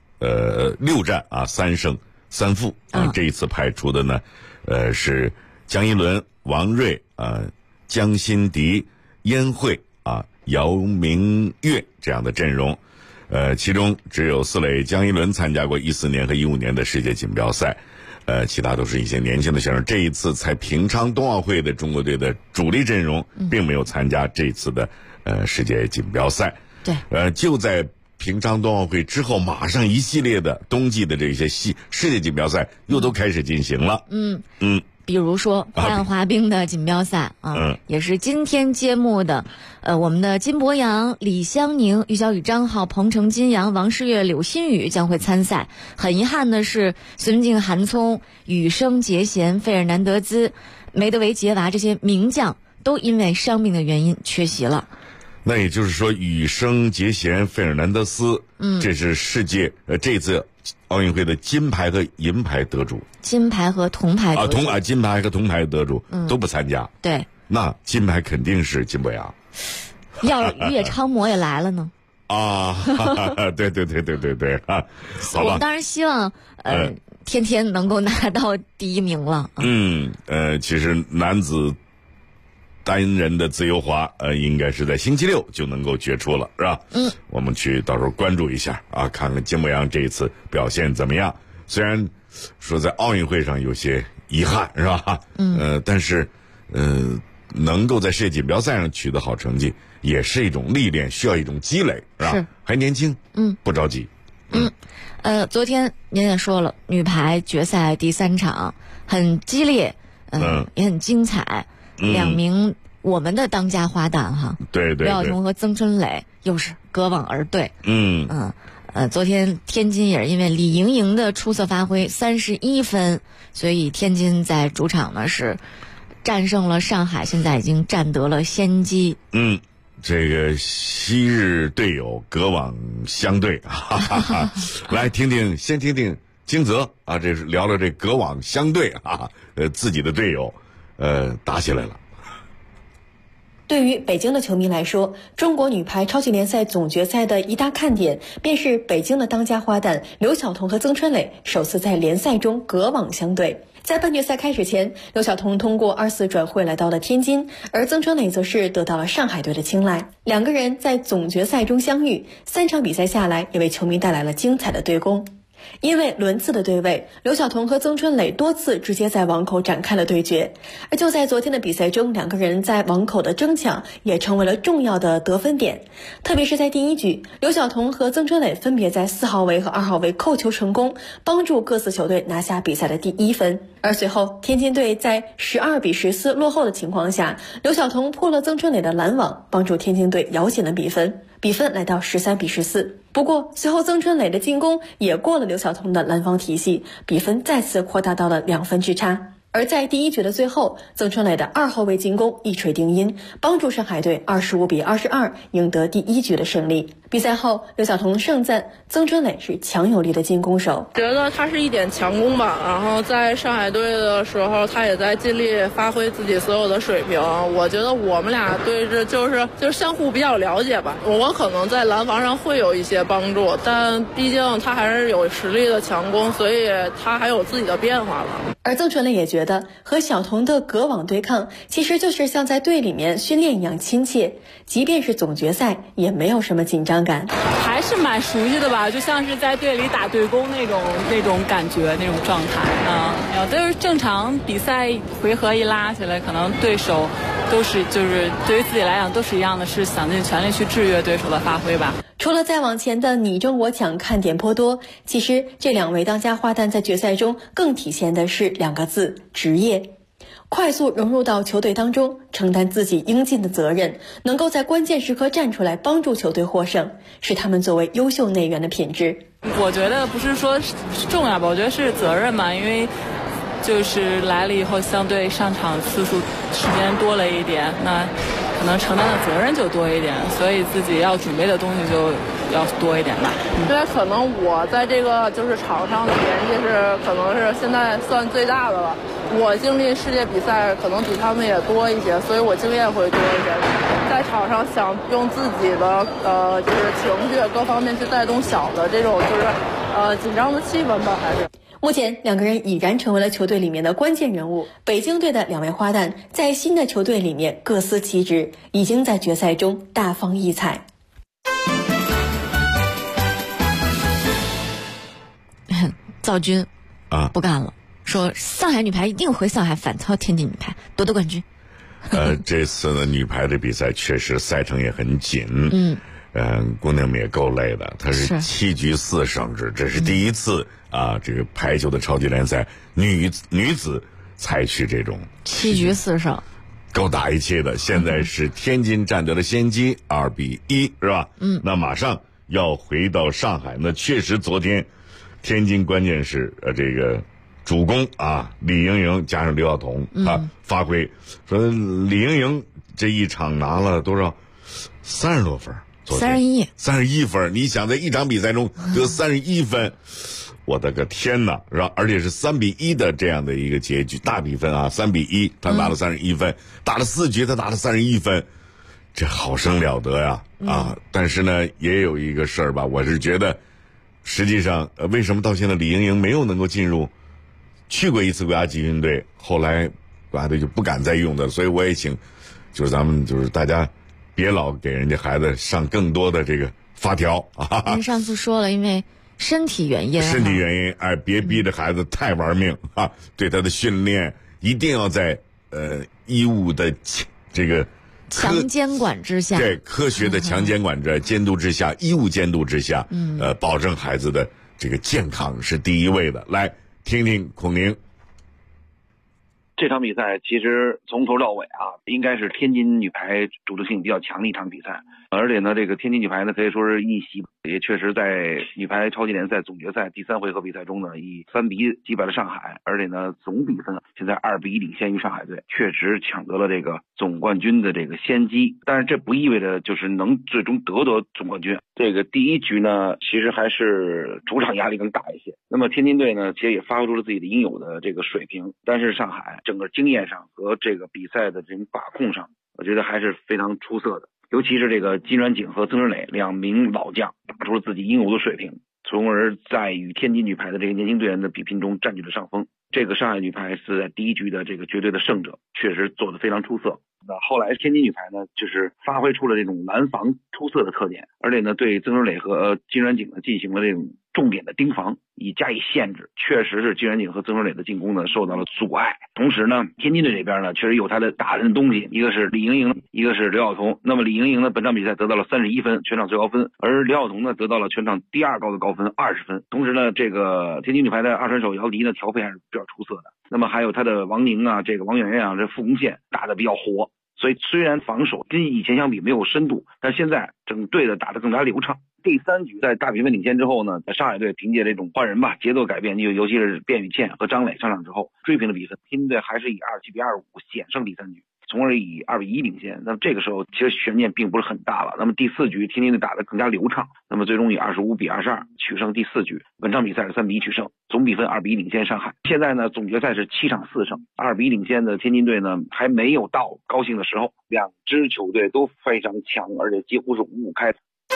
3胜3负这一次派出的呢，是江一伦、王睿江心迪、燕慧姚明月这样的阵容。其中只有四垒江一伦参加过14年和15年的世界锦标赛，其他都是一些年轻的选手。这一次在平昌冬奥会的中国队的主力阵容并没有参加这次的世界锦标赛。 对， 就在平昌冬奥会之后，马上一系列的冬季的这些世界锦标赛又都开始进行了。 比如说花样滑冰的锦标赛也是今天揭幕的。我们的金博洋、李湘宁、于小雨、张浩、彭程、金阳、王诗玥、柳新宇将会参赛。很遗憾的是，孙静、韩聪、羽生结弦、费尔南德兹、梅德韦杰娃这些名将都因为伤病的原因缺席了。 那也就是说，羽生结弦、费尔南德斯，这是世界这次奥运会的金牌和银牌得主， 金牌和铜牌得主金牌和铜牌得主都不参加。 对， 那金牌肯定是金博洋。 要是野超模也来了呢？ 对好吧。 我们当然希望天天能够拿到第1名了。 其实男子单人的自由滑应该是在星期6就能够决出了，是吧？我们去到时候关注一下看看金博洋这一次表现怎么样。虽然说在奥运会上有些遗憾，是吧？但是能够在世界锦标赛上取得好成绩也是一种历练，需要一种积累，是吧？ 是， 还年轻，不着急。 昨天您也说了，女排决赛第3场很激烈，也很精彩。2名我们的当家花旦哈， 对， 刘晓彤和曾春蕾又是隔网而对。昨天天津也是因为李盈莹的出色发挥31分，所以天津在主场呢是战胜了上海，现在已经占得了先机。 这个昔日队友隔网相对，来先听听金泽这是聊聊这隔网相对自己的队友打起来了。 对于北京的球迷来说，中国女排超级联赛总决赛的一大看点便是北京的当家花旦刘晓彤和曾春蕾首次在联赛中隔网相对。在半决赛开始前，刘晓彤通过24转会来到了天津，而曾春蕾则是得到了上海队的青睐。2个人在总决赛中相遇，3场比赛下来也为球迷带来了精彩的对攻。因为轮次的对位，刘晓彤和曾春蕾多次直接在网口展开了对决，而就在昨天的比赛中，2个人在网口的争抢也成为了重要的得分点。特别是在第1局，刘晓彤和曾春蕾分别在4号位和2号位扣球成功，帮助各自球队拿下比赛的第1分。而随后天津队在12-14落后的情况下，刘晓彤破了曾春蕾的拦网，帮助天津队咬紧了比分来到13-14。不过随后曾春蕾的进攻也过了刘晓彤的拦网体系，比分再次扩大到了2分之差。而在第1局的最后，曾春蕾的2号位进攻一锤定音，帮助上海队25-22赢得第1局的胜利。比赛后，刘晓彤盛赞曾春蕾是强有力的进攻手， 觉得他是一点强攻吧。然后在上海队的时候，他也在尽力发挥自己所有的水平。我觉得我们俩对着就是相互比较了解吧。我可能在拦防上会有一些帮助，但毕竟他还是有实力的强攻，所以他还有自己的变化了。 而曾春蕾也觉得和晓彤的隔网对抗其实就是像在队里面训练一样亲切，即便是总决赛也没有什么紧张感， 还是蛮熟悉的吧，就像是在队里打对攻那种感觉，那种状态啊。就是正常比赛回合一拉起来，可能对手都是就是对于自己来讲都是一样的，是想尽全力去制约对手的发挥吧。 除了再往前的你争我抢看点颇多，其实这2位当家花旦在决赛中更体现的是2个字：职业。快速融入到球队当中，承担自己应尽的责任，能够在关键时刻站出来帮助球队获胜，是他们作为优秀内援的品质。 我觉得不是说重要吧，我觉得是责任嘛，因为就是来了以后相对上场次数时间多了一点，那可能承担的责任就多一点，所以自己要准备的东西就要多一点吧。 因为可能我在这个就是场上的年纪是可能是现在算最大的了，我经历世界比赛可能比他们也多一些，所以我经验会多一些。在场上想用自己的就是情绪各方面去带动小的这种就是紧张的气氛吧，还是。 目前2个人已然成为了球队里面的关键人物。北京队的2位花旦在新的球队里面各司其职，已经在决赛中大放异彩。 赵军不干了，说上海女排一定回上海反超天津女排，夺得冠军。 这次呢，女排的比赛确实赛程也很紧。姑娘们也够累的，她是7局4胜制，这是第一次这个排球的超级联赛女子采取这种 7局4胜， 够打一切的。现在是天津占得了先机，2-1，是吧？那马上要回到上海，那确实昨天天津关键是这个主攻李盈莹加上刘晓彤发挥，说李盈莹这一场拿了多少？30多分。31分，你想在一场比赛中得31分，我的个天哪，是吧？而且是3-1的这样的一个结局，大比分3-1，他拿了31分，打了4局他拿了31分，这好生了得呀！但是呢，也有一个事儿吧，我是觉得，实际上为什么到现在李盈莹没有能够进入，去过一次国家集训队，后来国家队就不敢再用的，所以我也请，就是咱们就是大家。别老给人家孩子上更多的这个发条您上次说了，因为身体原因， 别逼着孩子太玩命对他的训练一定要在医务的这个强监管之下， 对科学的强监管监督之下，医务监督之下，保证孩子的这个健康是第一位的。来听听孔宁。 这场比赛其实从头到尾应该是天津女排主动性比较强的一场比赛，而且呢，这个天津女排呢可以说是一席，也确实在女排超级联赛总决赛第3回合比赛中呢，以3-1击败了上海，而且呢，总比分现在2-1领先于上海队，确实抢得了这个总冠军的这个先机。但是这不意味着就是能最终得总冠军。这个第一局呢，其实还是主场压力更大一些。那么天津队呢，其实也发挥出了自己的应有的这个水平，但是上海整个经验上和这个比赛的这种把控上，我觉得还是非常出色的。尤其是这个金软景和曾志磊2名老将打出了自己应有的水平，从而在与天津女排的这个年轻队员的比拼中占据了上风。这个上海女排是在第一局的这个绝对的胜者，确实做得非常出色。那后来天津女排呢，就是发挥出了这种拦防出色的特点，而且呢，对曾志磊和金软景呢进行了这种重点的盯防，以加以限制。确实是金软景和曾志磊的进攻呢受到了阻碍。同时呢，天津队这边呢确实有他的打人的东西，一个是李盈莹，一个是刘晓彤。那么李盈莹呢，本场比赛得到了31分，全场最高分，而刘晓彤呢得到了全场第2高的高分20分。同时呢，这个天津女排的二传手姚迪呢调配还是比较出色的。那么还有他的王宁这个王媛媛这副攻线打得比较活。所以虽然防守跟以前相比没有深度，但现在整队的打得更加流畅。第3局在大比分领先之后呢，上海队凭借这种换人节奏改变，尤其是卞宇倩和张磊上场之后追平了比分，天津队还是以27-25险胜第3局，从而以2-1领先。那么这个时候其实悬念并不是很大了。那么第4局天津队打得更加流畅，那么最终以25-22取胜第4局。本场比赛是3-1取胜，总比分2-1领先上海。现在呢，总决赛是7场4胜，2-1领先的天津队呢还没有到高兴的时候。2支球队都非常强，而且几乎是5-5开。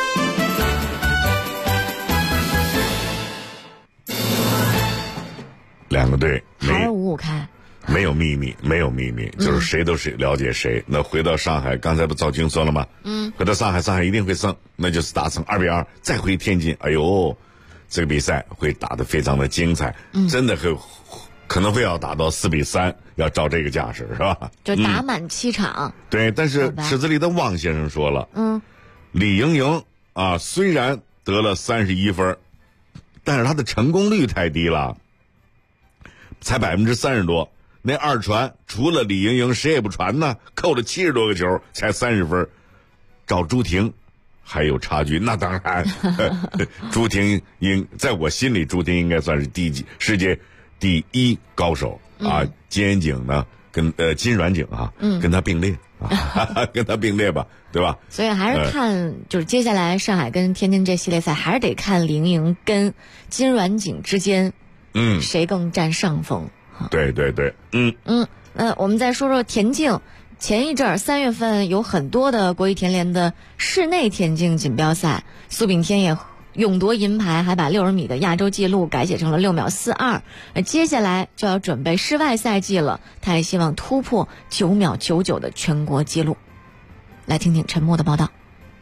2个队还是5-5开。 没有秘密，就是谁都是了解谁。那回到上海，刚才不赵军说了吗？回到上海一定会胜，那就是打成2-2，再回天津。哎呦，这个比赛会打得非常的精彩，真的会可能非要打到4-3，要照这个架势，是吧？ 就打满7场。 对，但是池子里的汪先生说了，李盈莹啊，虽然得了31分，但是她的成功率太低了，才30%多。那二传除了李盈莹谁也不传呢，扣了70多个球才30分，找朱婷还有差距。那当然朱婷在我心里朱婷应该算是世界第1高手啊。金妍景呢跟金软景啊，跟他并列啊跟他并列吧，对吧？ 所以还是看就是接下来上海跟天津这系列赛还是得看李盈莹跟金软景之间谁更占上风。 对对对， 我们再说说田径。前一阵儿3月份有很多的国艺田联的室内田径锦标赛，苏炳添也勇夺银牌，还把60米的亚洲纪录改写成了6秒42。接下来就要准备室外赛季了，他也希望突破9秒99的全国纪录。来听听陈默的报道。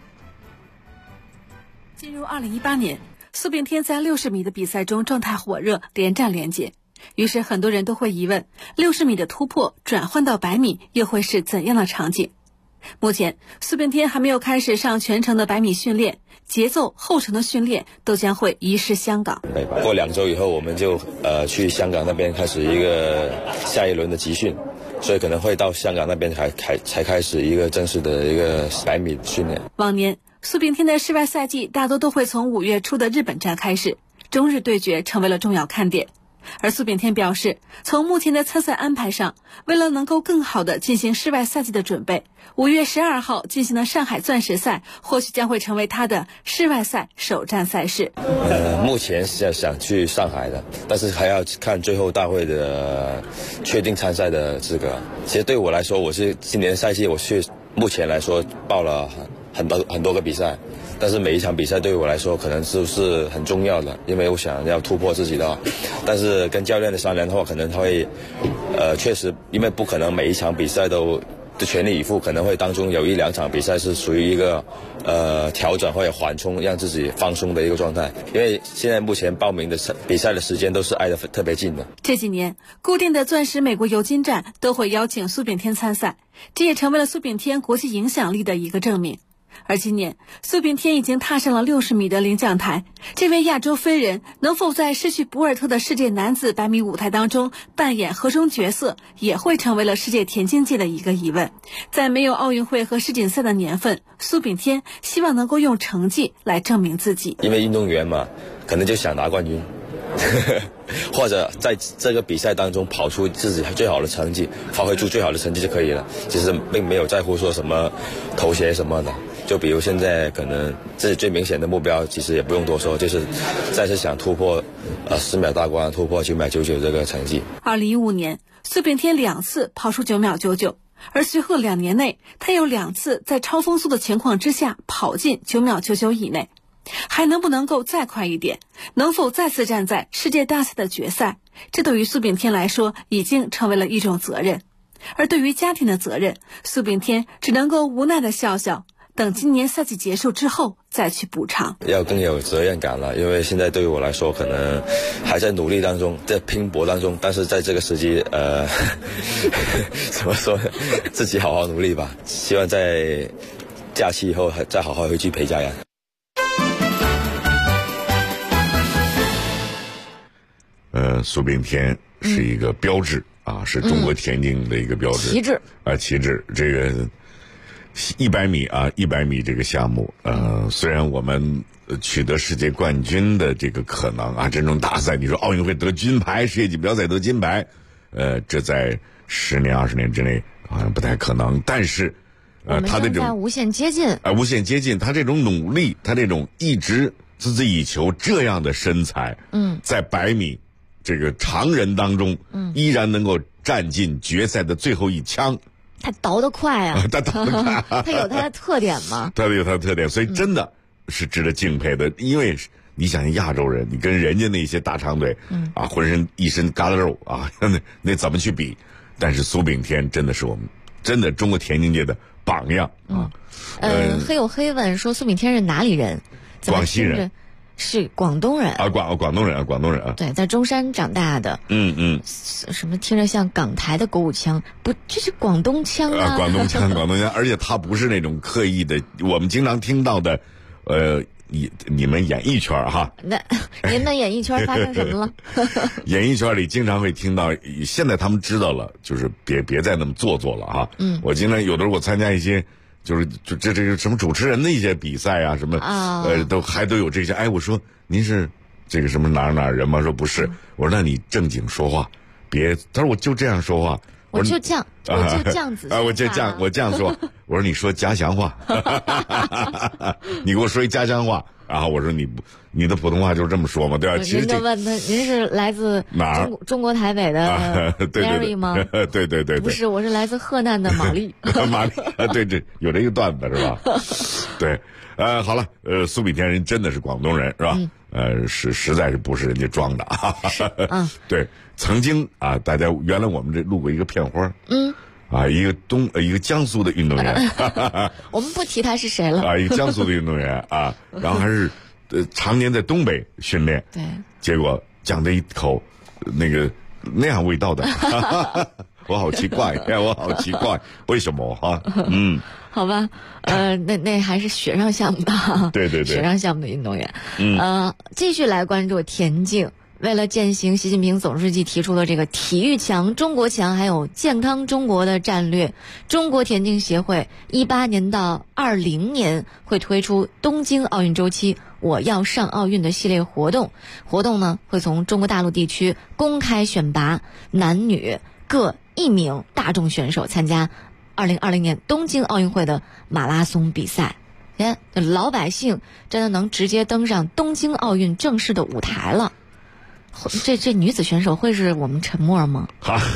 进入2018年，苏炳添在60米的比赛中状态火热，连战连捷。于是很多人都会疑问，60米的突破转换到100米又会是怎样的场景？目前苏炳添还没有开始上全程的100米训练，节奏后程的训练都将会移师香港。 过2周以后我们就去香港那边开始一个下一轮的集训，所以可能会到香港那边才开始一个正式的一个100米训练。 往年苏炳添的室外赛季大多都会从5月初的日本站开始，中日对决成为了重要看点。而苏炳添表示，从目前的参赛安排上，为了能够更好地进行室外赛季的准备，5月12号进行的上海钻石赛或许将会成为他的室外赛首站赛事。 目前是想去上海的，但是还要看最后大会的确定参赛的资格。其实对我来说，我是今年赛季目前来说报了很多个比赛，但是每一场比赛对我来说可能是很重要的，因为我想要突破自己的。但是跟教练的商量的话，可能他会确实，因为不可能每一场比赛都全力以赴，可能会当中有1-2场比赛是属于一个调整或者缓冲，让自己放松的一个状态。因为现在目前报名的比赛的时间都是挨得特别近的。 这几年固定的钻石美国尤金站都会邀请苏炳添参赛，这也成为了苏炳添国际影响力的一个证明。而今年苏炳添已经踏上了60米的领奖台，这位亚洲飞人能否在失去博尔特的世界男子100米舞台当中扮演何种角色，也会成为了世界田径界的一个疑问。在没有奥运会和世锦赛的年份，苏炳添希望能够用成绩来证明自己。 因为运动员嘛，可能就想拿冠军或者在这个比赛当中跑出自己最好的成绩，发挥出最好的成绩就可以了。其实并没有在乎说什么头衔什么的。就比如现在可能自己最明显的目标，其实也不用多说，就是再次想突破10秒大关，突破9秒99这个成绩。 2015年，苏炳添2次跑出9秒99，而随后2年内，他有2次在超风速的情况之下跑进9秒99以内。还能不能够再快一点？能否再次站在世界大赛的决赛？这对于苏炳添来说已经成为了一种责任。而对于家庭的责任，苏炳添只能够无奈的笑笑，等今年赛季结束之后再去补偿。 要更有责任感了，因为现在对于我来说可能还在努力当中，在拼搏当中，但是在这个时机怎么说呢，自己好好努力吧，希望在假期以后再好好回去陪家人。 苏炳添是一个标志啊，是中国田径的一个标志， 旗帜啊，旗帜。这个100米啊，100米这个项目，虽然我们取得世界冠军的这个可能啊，这种大赛，你说奥运会得金牌，世界锦标赛得金牌，这在10年20年之内好像不太可能。但是，他的这种无限接近， 无限接近，他这种努力，他这种一直孜孜以求，这样的身材，在100米。这个常人当中，依然能够战进决赛的最后一枪。 他倒得快啊！ 他倒得快， 他有他的特点吗？ 他有他的特点，所以真的是值得敬佩的。因为你想亚洲人，你跟人家那些大长腿，浑身一身疙瘩肉啊，那怎么去比？但是苏炳添真的是我们真的中国田径界的榜样啊。 黑有黑问说苏炳添是哪里人？ 广西人。 是广东人啊，广东人啊。 对，在中山长大的。什么听着像港台的国舞腔，不，这是广东腔啊。 广东腔，而且他不是那种刻意的，我们经常听到的，你们演艺圈哈， 那您们演艺圈发生什么了？ 演艺圈里经常会听到，现在他们知道了，就是别再那么做作了哈。我经常有的时候我参加一些。这个什么主持人的一些比赛啊，什么都有这些。哎，我说您是这个什么哪人吗？说不是。我说那你正经说话，别。他说我就这样说话。 我就这样子啊，我这样说。我说你说家乡话，你给我说一家乡话。然后我说你的普通话就是这么说嘛，对吧？其实就问他，您是来自哪儿？ 中国台北的 Mary 吗？ 对， 不是，我是来自河南的玛丽。 玛丽对，这有这个段子是吧？对，好了，苏炳添人真的是广东人是吧？实在是不是人家装的啊？对，曾经啊，大家原来我们这录过一个片花，一个江苏的运动员， 我们不提他是谁了啊，一个江苏的运动员啊，然后还是常年在东北训练， 对， 结果讲了一口那样味道的，我好奇怪，为什么哈？ 好吧，那还是雪上项目的， 对， 雪上项目的运动员，继续来关注田径。为了践行习近平总书记提出的这个体育强、中国强，还有健康中国的战略，中国田径协会18年到20年会推出东京奥运周期我要上奥运的系列活动呢会从中国大陆地区公开选拔男女各1名大众选手参加2020年东京奥运会的马拉松比赛。老百姓真的能直接登上东京奥运正式的舞台了。这女子选手会是我们沉默吗？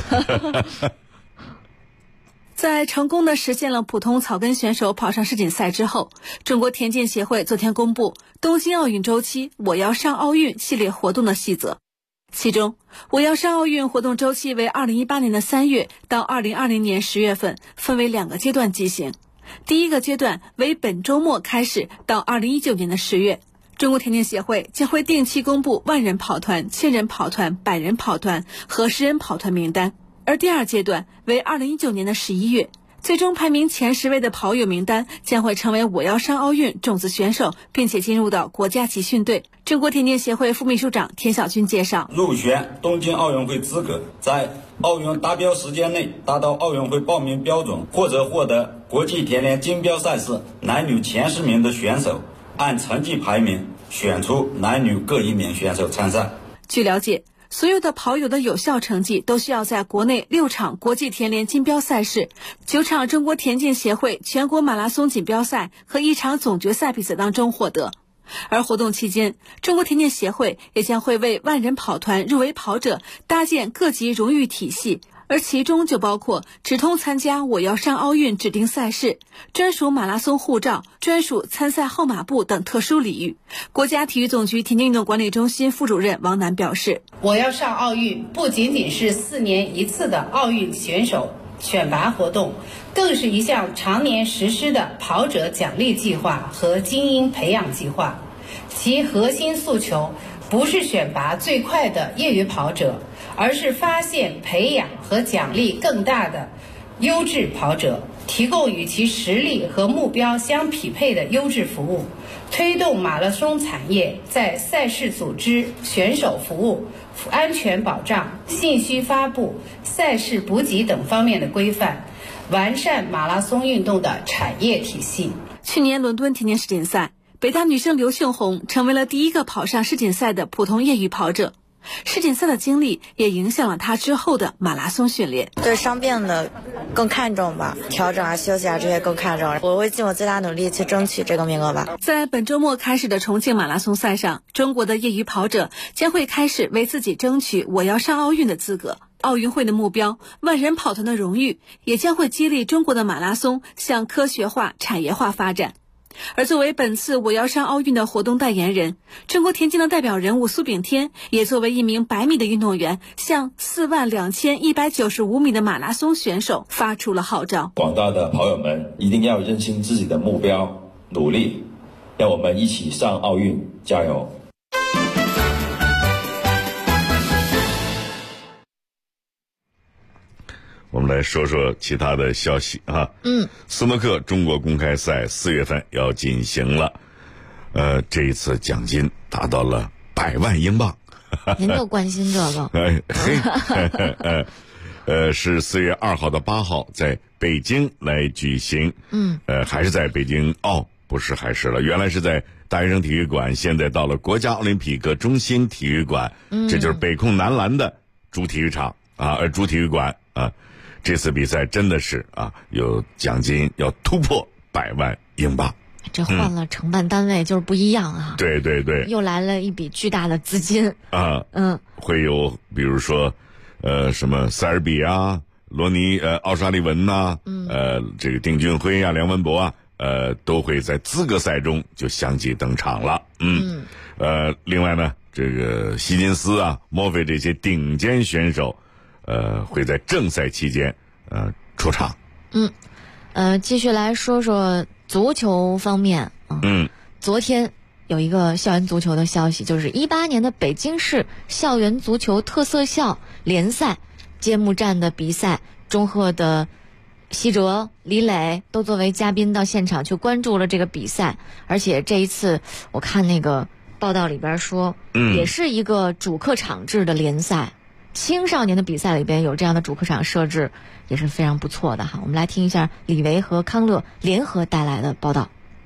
在成功的实现了普通草根选手跑上世锦赛之后，中国田径协会昨天公布东京奥运周期我要上奥运系列活动的细则。其中，我要上奥运活动周期为2018年的3月到2020年10月份，分为2个阶段进行。第一个阶段为本周末开始到2019年的10月。中国田径协会将会定期公布10000人跑团、1000人跑团、100人跑团和10人跑团名单，而第二阶段为2019年的11月，最终排名前10位的跑友名单将会成为我要上奥运种子选手，并且进入到国家集训队。中国田径协会副秘书长田小军介绍， 入选东京奥运会资格，在奥运达标时间内达到奥运会报名标准，或者获得国际田联金标赛事男女前10名的选手，按成绩排名选出男女各1名选手参赛。 据了解，所有的跑友的有效成绩都需要在国内6场国际田联金标赛事、9场中国田径协会全国马拉松锦标赛和1场总决赛比赛当中获得。而活动期间，中国田径协会也将会为10000人跑团入围跑者搭建各级荣誉体系，而其中就包括直通参加我要上奥运指定赛事、专属马拉松护照、专属参赛号码布等特殊礼遇。国家体育总局田径运动管理中心副主任王楠表示， 我要上奥运不仅仅是4年1次的奥运选手选拔活动，更是一项常年实施的跑者奖励计划和精英培养计划。其核心诉求不是选拔最快的业余跑者，而是发现、培养和奖励更大的优质跑者，提供与其实力和目标相匹配的优质服务，推动马拉松产业在赛事组织、选手服务、安全保障、信息发布、赛事补给等方面的规范，完善马拉松运动的产业体系。 去年伦敦田径世锦赛，北大女生刘庆红成为了第一个跑上世锦赛的普通业余跑者。世锦赛的经历也影响了她之后的马拉松训练。 对伤病的更看重吧，调整啊、休息啊这些更看重。我会尽我最大努力去争取这个名额吧。 在本周末开始的重庆马拉松赛上，中国的业余跑者将会开始为自己争取我要上奥运的资格。奥运会的目标，10000人跑团的荣誉，也将会激励中国的马拉松向科学化、产业化发展。而作为本次我要上奥运的活动代言人，中国田径的代表人物苏炳添也作为1名100米的运动员，向42195米的马拉松选手发出了号召。 广大的跑友们一定要认清自己的目标，努力，让我们一起上奥运，加油！ 我们来说说其他的消息啊。斯诺克中国公开赛4月份要进行了，这一次奖金达到了100万英镑。 您就关心这个？ 是4月2号到8号在北京来举行。还是在北京不是还是了，原来是在大学生体育馆，现在到了国家奥林匹克中心体育馆，这就是北控男篮的主体育场啊，主体育馆啊。这次比赛真的是有奖金要突破100万英镑。 这换了承办单位就是不一样啊。 对对对， 又来了一笔巨大的资金啊。会有比如说什么塞尔比啊、罗尼奥沙利文呐、这个丁俊晖啊、梁文博啊，都会在资格赛中就相继登场了。另外呢，这个希金斯啊、莫菲这些顶尖选手会在正赛期间出场。 继续来说说足球方面啊。昨天有一个校园足球的消息，就是18年的北京市校园足球特色校联赛揭幕战的比赛，中赫的西哲、李磊都作为嘉宾到现场去关注了这个比赛。而且这一次我看那个报道里边说，也是一个主客场制的联赛，青少年的比赛里边有这样的主客场设置，也是非常不错的哈。我们来听一下李维和康乐联合带来的报道。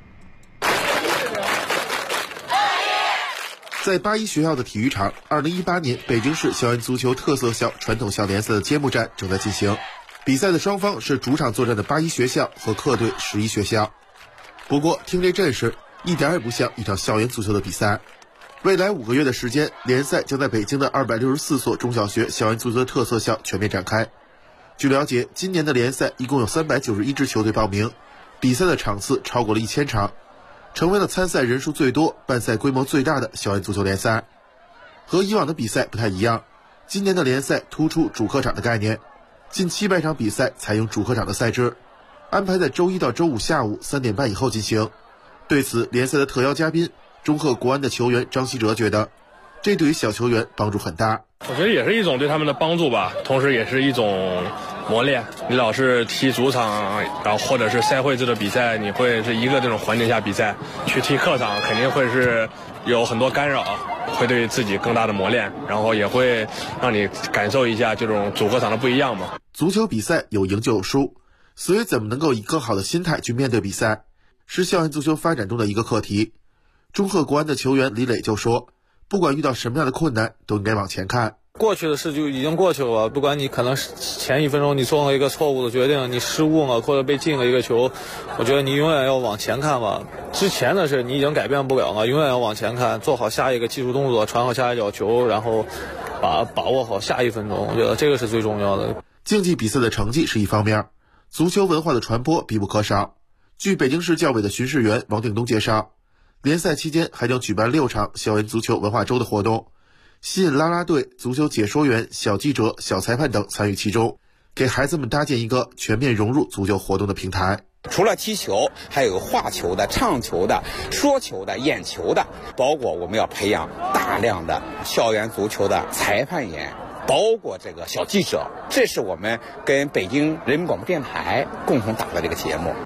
在81学校的体育场，2018年北京市校园足球特色校传统校联赛的揭幕战正在进行。比赛的双方是主场作战的81学校和客队11学校。不过听这阵势，一点也不像一场校园足球的比赛。未来5个月的时间，联赛将在北京的264所中小学校园足球的特色校全面展开。据了解，今年的联赛一共有391支球队报名，比赛的场次超过了1000场，成为了参赛人数最多、办赛规模最大的校园足球联赛。和以往的比赛不太一样，今年的联赛突出主客场的概念，近700场比赛采用主客场的赛制，安排在周一到周五下午3点半以后进行。对此，联赛的特邀嘉宾中赫国安的球员张稀哲觉得，这对于小球员帮助很大。 我觉得也是一种对他们的帮助吧，同时也是一种磨练。你老是踢主场，然后或者是赛会制的比赛，你会是一个这种环境下比赛，去踢客场肯定会是有很多干扰，会对自己更大的磨练，然后也会让你感受一下这种主客场的不一样嘛。 足球比赛有赢就有输，所以怎么能够以更好的心态去面对比赛，是校园足球发展中的一个课题。中赫国安的球员李磊就说，不管遇到什么样的困难，都应该往前看。 过去的事就已经过去了，不管你可能前1分钟你做了一个错误的决定，你失误了或者被进了一个球，我觉得你永远要往前看吧。之前的事你已经改变不了了，永远要往前看，做好下一个技术动作，传好下一脚球，然后把握好下1分钟，我觉得这个是最重要的。 竞技比赛的成绩是一方面，足球文化的传播必不可少。据北京市教委的巡视员王定东介绍，联赛期间还将举办6场校园足球文化周的活动，吸引啦啦队、足球解说员、小记者、小裁判等参与其中，给孩子们搭建一个全面融入足球活动的平台。 除了踢球，还有画球的、唱球的、说球的、演球的，包括我们要培养大量的校园足球的裁判员，包括这个小记者。这是我们跟北京人民广播电台共同打的这个节目。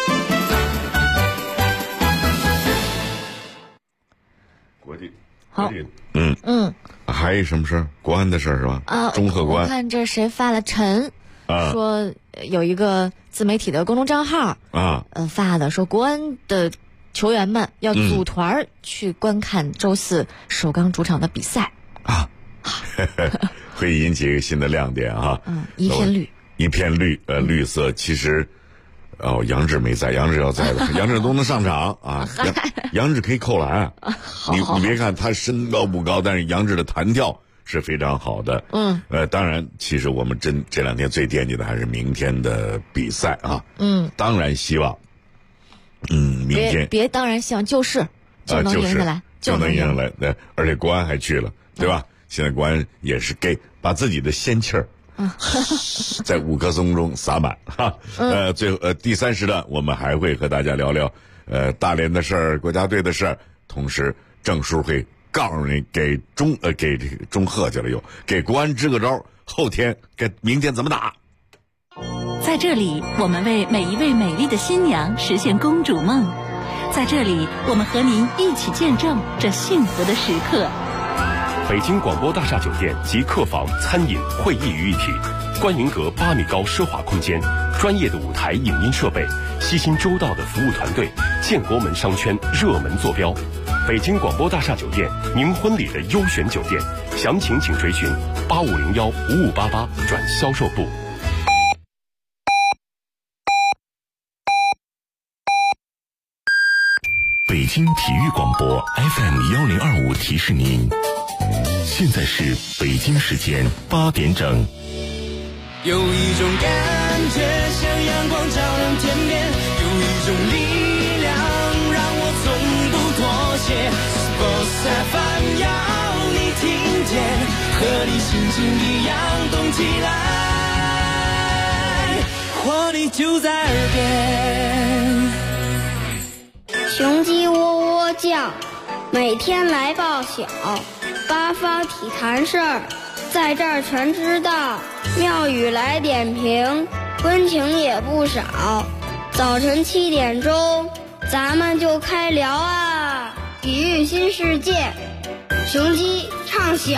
国际好， 还有什么事儿？国安的事儿是吧？中赫国安。 我看这谁发了陈说有一个自媒体的公众账号发的，说国安的球员们要组团去观看周4首钢主场的比赛会引起一个新的亮点啊！ 一片绿， 一片绿，绿色。其实杨志没在，杨志要在的，杨志都能上场啊！杨志可以扣篮，你别看他身高不高，但是杨志的弹跳是非常好的。当然，其实我们这2天最惦记的还是明天的比赛啊。当然希望，明天别当然希望就是就能赢下来， 就能赢下来。对，而且国安还去了，对吧？现在国安也是把自己的仙气儿在5棵松中撒满哈。最后第3时段我们还会和大家聊聊大连的事儿、国家队的事儿，同时郑叔会告诉你给中赫去了又给国安支个招，后天跟明天怎么打。 在这里，我们为每一位美丽的新娘实现公主梦。在这里，我们和您一起见证这幸福的时刻。 北京广播大厦酒店集客房、餐饮、会议于一体，观云阁8米高奢华空间，专业的舞台影音设备，悉心周到的服务团队，建国门商圈热门坐标。北京广播大厦酒店，您婚礼的优选酒店，详情请垂询8501-5588转销售部。 北京体育广播 FM1025提示您，现在是北京时间8点整。 有一种感觉像阳光照亮天边，有一种力量让我从不妥协。Sports FM 要你听见，和你心情一样动起来，活力就在耳边。 雄鸡喔喔叫，每天来报晓，八方体坛事儿，在这儿全知道。妙语来点评，温情也不少。早晨7点钟，咱们就开聊啊！体育新世界，雄鸡唱晓。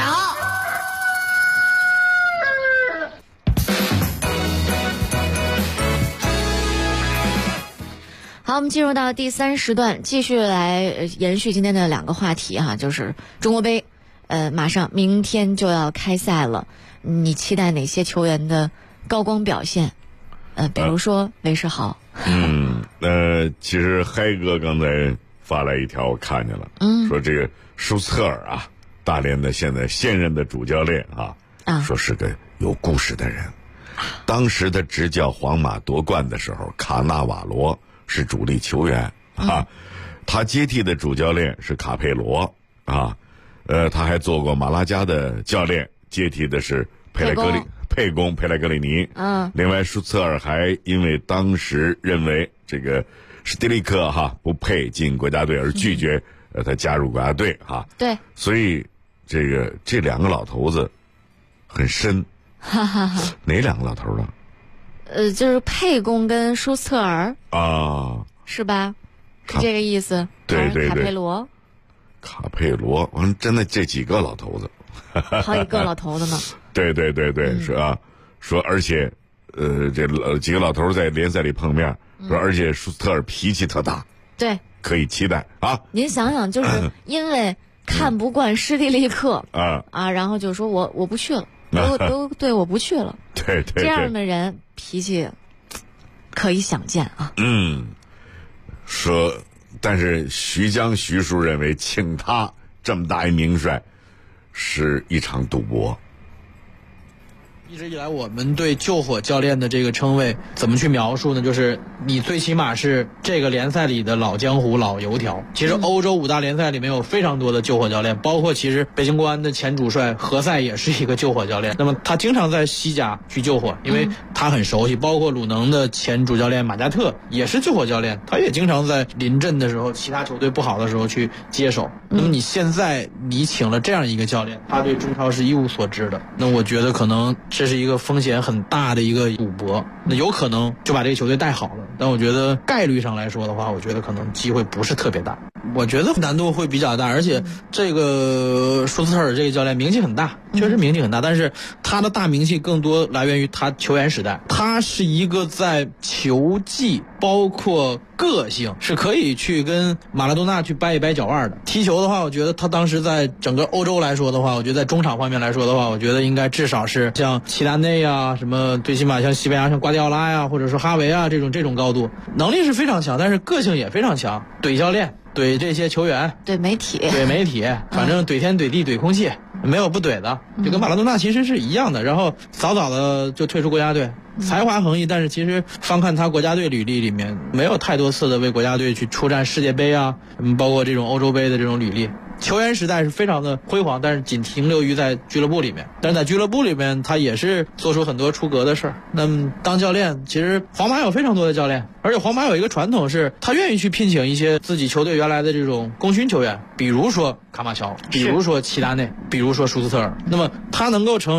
好，我们进入到第3时段，继续来延续今天的2个话题哈，就是中国杯，马上明天就要开赛了，你期待哪些球员的高光表现？比如说韦世豪。 其实嗨哥刚才发来一条，我看见了，说这个舒策尔啊，大连的现任的主教练说是个有故事的人。当时他执教皇马夺冠的时候，卡纳瓦罗是主力球员他接替的主教练是卡佩罗他还做过马拉加的教练，接替的是佩莱格里尼。另外舒策尔还因为当时认为这个史蒂利克不配进国家队而拒绝他加入国家队对， 所以这2个老头子很深。哪2个老头子？ 就是佩公跟舒策尔是吧？是这个意思。 对对对， 卡佩罗， 完真的这几个老头子， 好几个老头子呢。 对，是啊，说而且这几个老头在联赛里碰面，说而且舒特尔脾气特大， 对， 可以期待啊。 您想想，就是因为看不惯施蒂利克然后就说我不去了。都对，我不去了。 对， 这样的人脾气可以想见啊。 说，但是徐叔认为，请他这么大一名帅，是一场赌博。 一直以来，我们对救火教练的这个称谓怎么去描述呢？就是你最起码是这个联赛里的老江湖、老油条。其实欧洲5大联赛里面有非常多的救火教练，包括其实北京国安的前主帅何塞也是一个救火教练。那么他经常在西甲去救火，因为他很熟悉。包括鲁能的前主教练马加特也是救火教练，他也经常在临阵的时候，其他球队不好的时候去接手。那么你现在你请了这样一个教练，他对中超是一无所知的，那我觉得可能这是一个风险很大的一个赌博，那有可能就把这个球队带好了，但我觉得概率上来说的话，我觉得可能机会不是特别大，我觉得难度会比较大。而且这个舒斯特尔这个教练名气很大，确实名气很大，但是他的大名气更多来源于他球员时代，他是一个在球技包括个性是可以去跟马拉多纳去掰一掰脚腕的。踢球的话，我觉得他当时在整个欧洲来说的话，我觉得在中场方面来说的话，我觉得应该至少是像齐达内啊，什么最起码像西班牙像瓜迪奥拉呀，或者说哈维啊，这种高度，能力是非常强，但是个性也非常强，怼教练，怼这些球员， 怼媒体， 反正怼天怼地怼空气，没有不怼的，就跟马拉多纳其实是一样的。然后早早的就退出国家队，才华横溢，但是其实翻看他国家队履历里面，没有太多次的为国家队去出战世界杯啊，包括这种欧洲杯的这种履历。球员时代是非常的辉煌，但是仅停留于在俱乐部里面。但是在俱乐部里面，他也是做出很多出格的事儿。那么当教练，其实皇马有非常多的教练，而且皇马有一个传统是，他愿意去聘请一些自己球队原来的这种功勋球员，比如说卡马乔，比如说齐达内，比如说舒斯特尔。那么他能够成为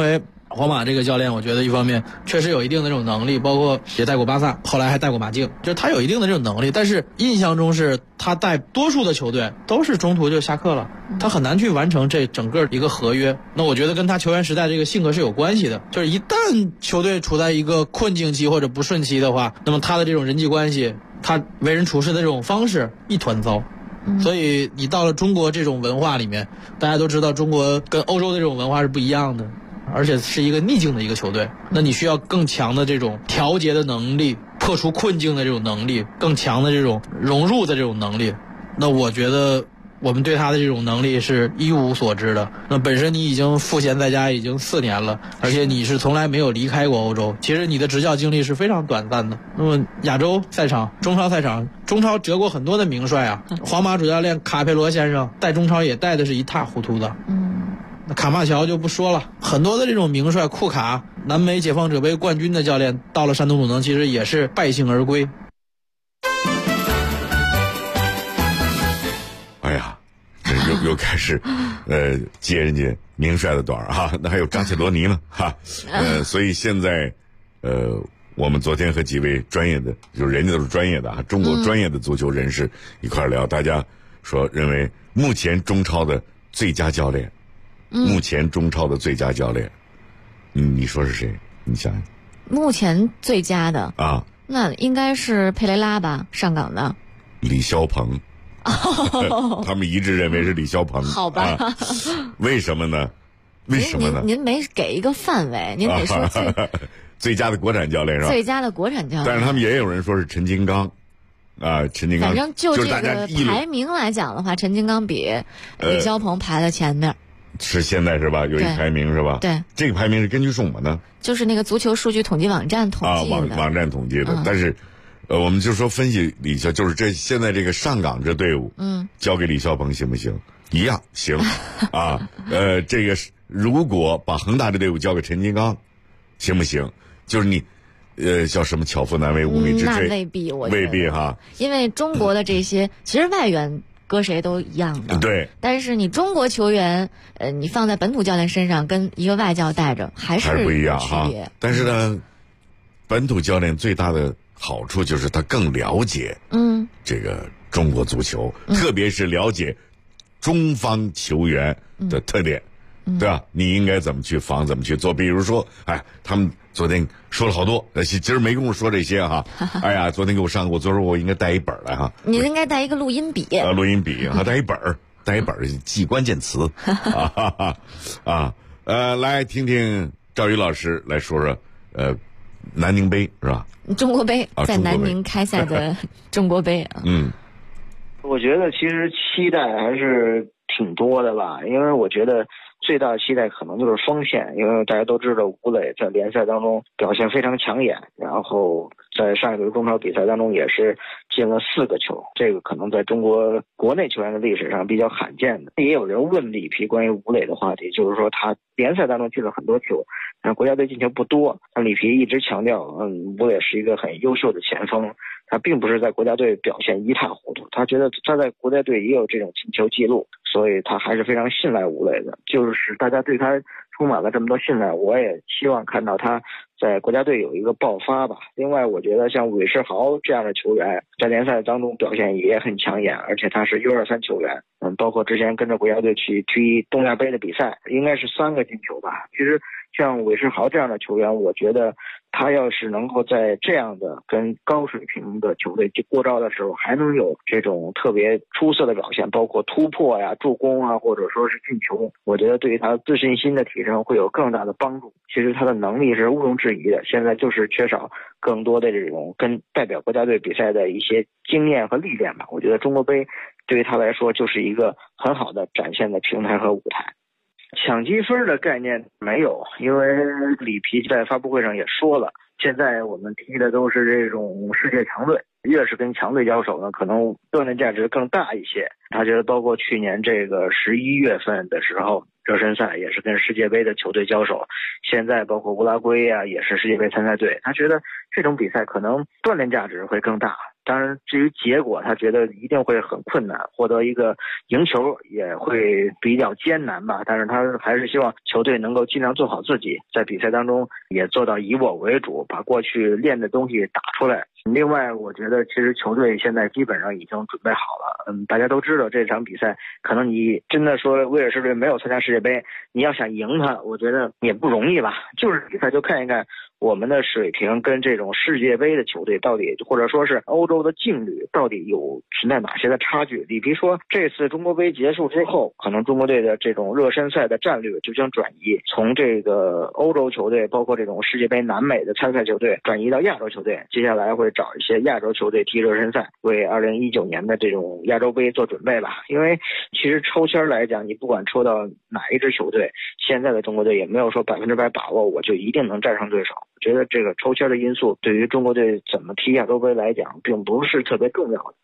皇马这个教练，我觉得一方面确实有一定的这种能力，包括也带过巴萨，后来还带过马竞，就是他有一定的这种能力。但是印象中是他带多数的球队都是中途就下课了，他很难去完成这整个一个合约。那我觉得跟他球员时代这个性格是有关系的，就是一旦球队处在一个困境期或者不顺期的话，那么他的这种人际关系，他为人处事的这种方式一团糟。所以你到了中国这种文化里面，大家都知道中国跟欧洲的这种文化是不一样的，而且是一个逆境的一个球队，那你需要更强的这种调节的能力，破除困境的这种能力，更强的这种融入的这种能力。那我觉得我们对他的这种能力是一无所知的。那本身你已经赋闲在家已经4年了，而且你是从来没有离开过欧洲，其实你的执教经历是非常短暂的。那么亚洲赛场、中超赛场，中超折过很多的名帅啊，皇马主教练卡佩罗先生带中超也带的是一塌糊涂的。那卡马乔就不说了，很多的这种名帅，库卡南美解放者杯冠军的教练，到了山东鲁能其实也是败兴而归。 哎呀，这又开始接人家名帅的短哈，那还有扎切罗尼呢哈，所以现在我们昨天和几位专业的，就是人家都是专业的啊，中国专业的足球人士一块聊，大家说认为目前中超的最佳教练，目前中超的最佳教练，你说是谁？你想想， 目前最佳的啊， 那应该是佩雷拉吧，上港的李霄鹏。他们一致认为是李霄鹏。 好吧、 为什么呢？为什么呢？ 您没给一个范围，您得说最佳的国产教练是吧？ 最佳的国产教练。 但是他们也有人说是陈金刚，陈金刚。 反正就这个排名来讲的话，陈金刚比李霄鹏排在前面。 是现在是吧？有一排名是吧？ 对。 这个排名是根据什么呢？ 就是那个足球数据统计网站统计的。 网站统计的，但是。我们就说分析李霄，就是现在这个上港这队伍，交给李霄鹏行不行？一样行啊。这个如果把恒大这队伍交给陈金刚，行不行？就是你，叫什么巧妇难为无米之炊， 那未必，我觉得未必哈。 因为中国的这些其实外援搁谁都一样的， 对。 但是你中国球员，你放在本土教练身上，跟一个外教带着还是不一样哈。但是呢，本土教练最大的好处就是他更了解这个中国足球，特别是了解中方球员的特点，对吧？你应该怎么去防，怎么去做？比如说，他们昨天说了好多，今儿没工夫说这些哈。哎呀，昨天给我上过，昨儿我应该带一本来哈。 你应该带一个录音笔。 录音笔哈，带一本记关键词来听听赵宇老师来说说南宁杯是吧？ 中国杯在南宁开赛的中国杯啊。 我觉得其实期待还是挺多的吧，因为我觉得最大的期待可能就是锋线，因为大家都知道吴磊在联赛当中表现非常抢眼，然后在上一轮中超比赛当中也是进了4个球，这个可能在中国国内球员的历史上比较罕见的。也有人问里皮关于吴磊的话题，就是说他联赛当中进了很多球，但国家队进球不多。但里皮一直强调，吴磊是一个很优秀的前锋，他并不是在国家队表现一塌糊涂，他觉得他在国家队也有这种进球记录，所以他还是非常信赖吴磊的。就是大家对他充满了这么多信赖，我也希望看到他在国家队有一个爆发吧。另外我觉得像韦世豪这样的球员在联赛当中表现也很抢眼，而且他是 U23 球员，包括之前跟着国家队去踢东亚杯的比赛，应该是3个进球吧。其实像韦世豪这样的球员，我觉得他要是能够在这样的跟高水平的球队过招的时候，还能有这种特别出色的表现，包括突破呀、助攻啊，或者说是进球，我觉得对于他自信心的提升会有更大的帮助。其实他的能力是毋庸置疑的，现在就是缺少更多的这种跟代表国家队比赛的一些经验和历练吧。我觉得中国杯对于他来说就是一个很好的展现的平台和舞台。抢积分的概念没有，因为里皮在发布会上也说了，现在我们踢的都是这种世界强队，越是跟强队交手呢，可能锻炼价值更大一些。他觉得包括去年这个11月份的时候，热身赛也是跟世界杯的球队交手，现在包括乌拉圭啊也是世界杯参赛队，他觉得这种比赛可能锻炼价值会更大。 当然至于结果他觉得一定会很困难，获得一个赢球也会比较艰难吧，但是他还是希望球队能够尽量做好自己，在比赛当中也做到以我为主，把过去练的东西打出来。另外我觉得其实球队现在基本上已经准备好了，大家都知道这场比赛可能你真的说威尔士队没有参加世界杯，你要想赢他我觉得也不容易吧，就是比赛就看一看我们的水平跟这种世界杯的球队到底，或者说是欧洲的劲旅到底有存在哪些的差距。里皮说这次中国杯结束之后，可能中国队的这种热身赛的战略就将转移，从这个欧洲球队包括这种世界杯南美的参赛球队转移到亚洲球队，接下来会找一些亚洲球队踢热身赛，为2019年的这种亚洲杯做准备吧。因为其实抽签来讲，你不管抽到哪一支球队，现在的中国队也没有说100%把握我就一定能战胜对手。我觉得这个抽签的因素对于中国队怎么踢亚洲杯来讲并不是特别重要的。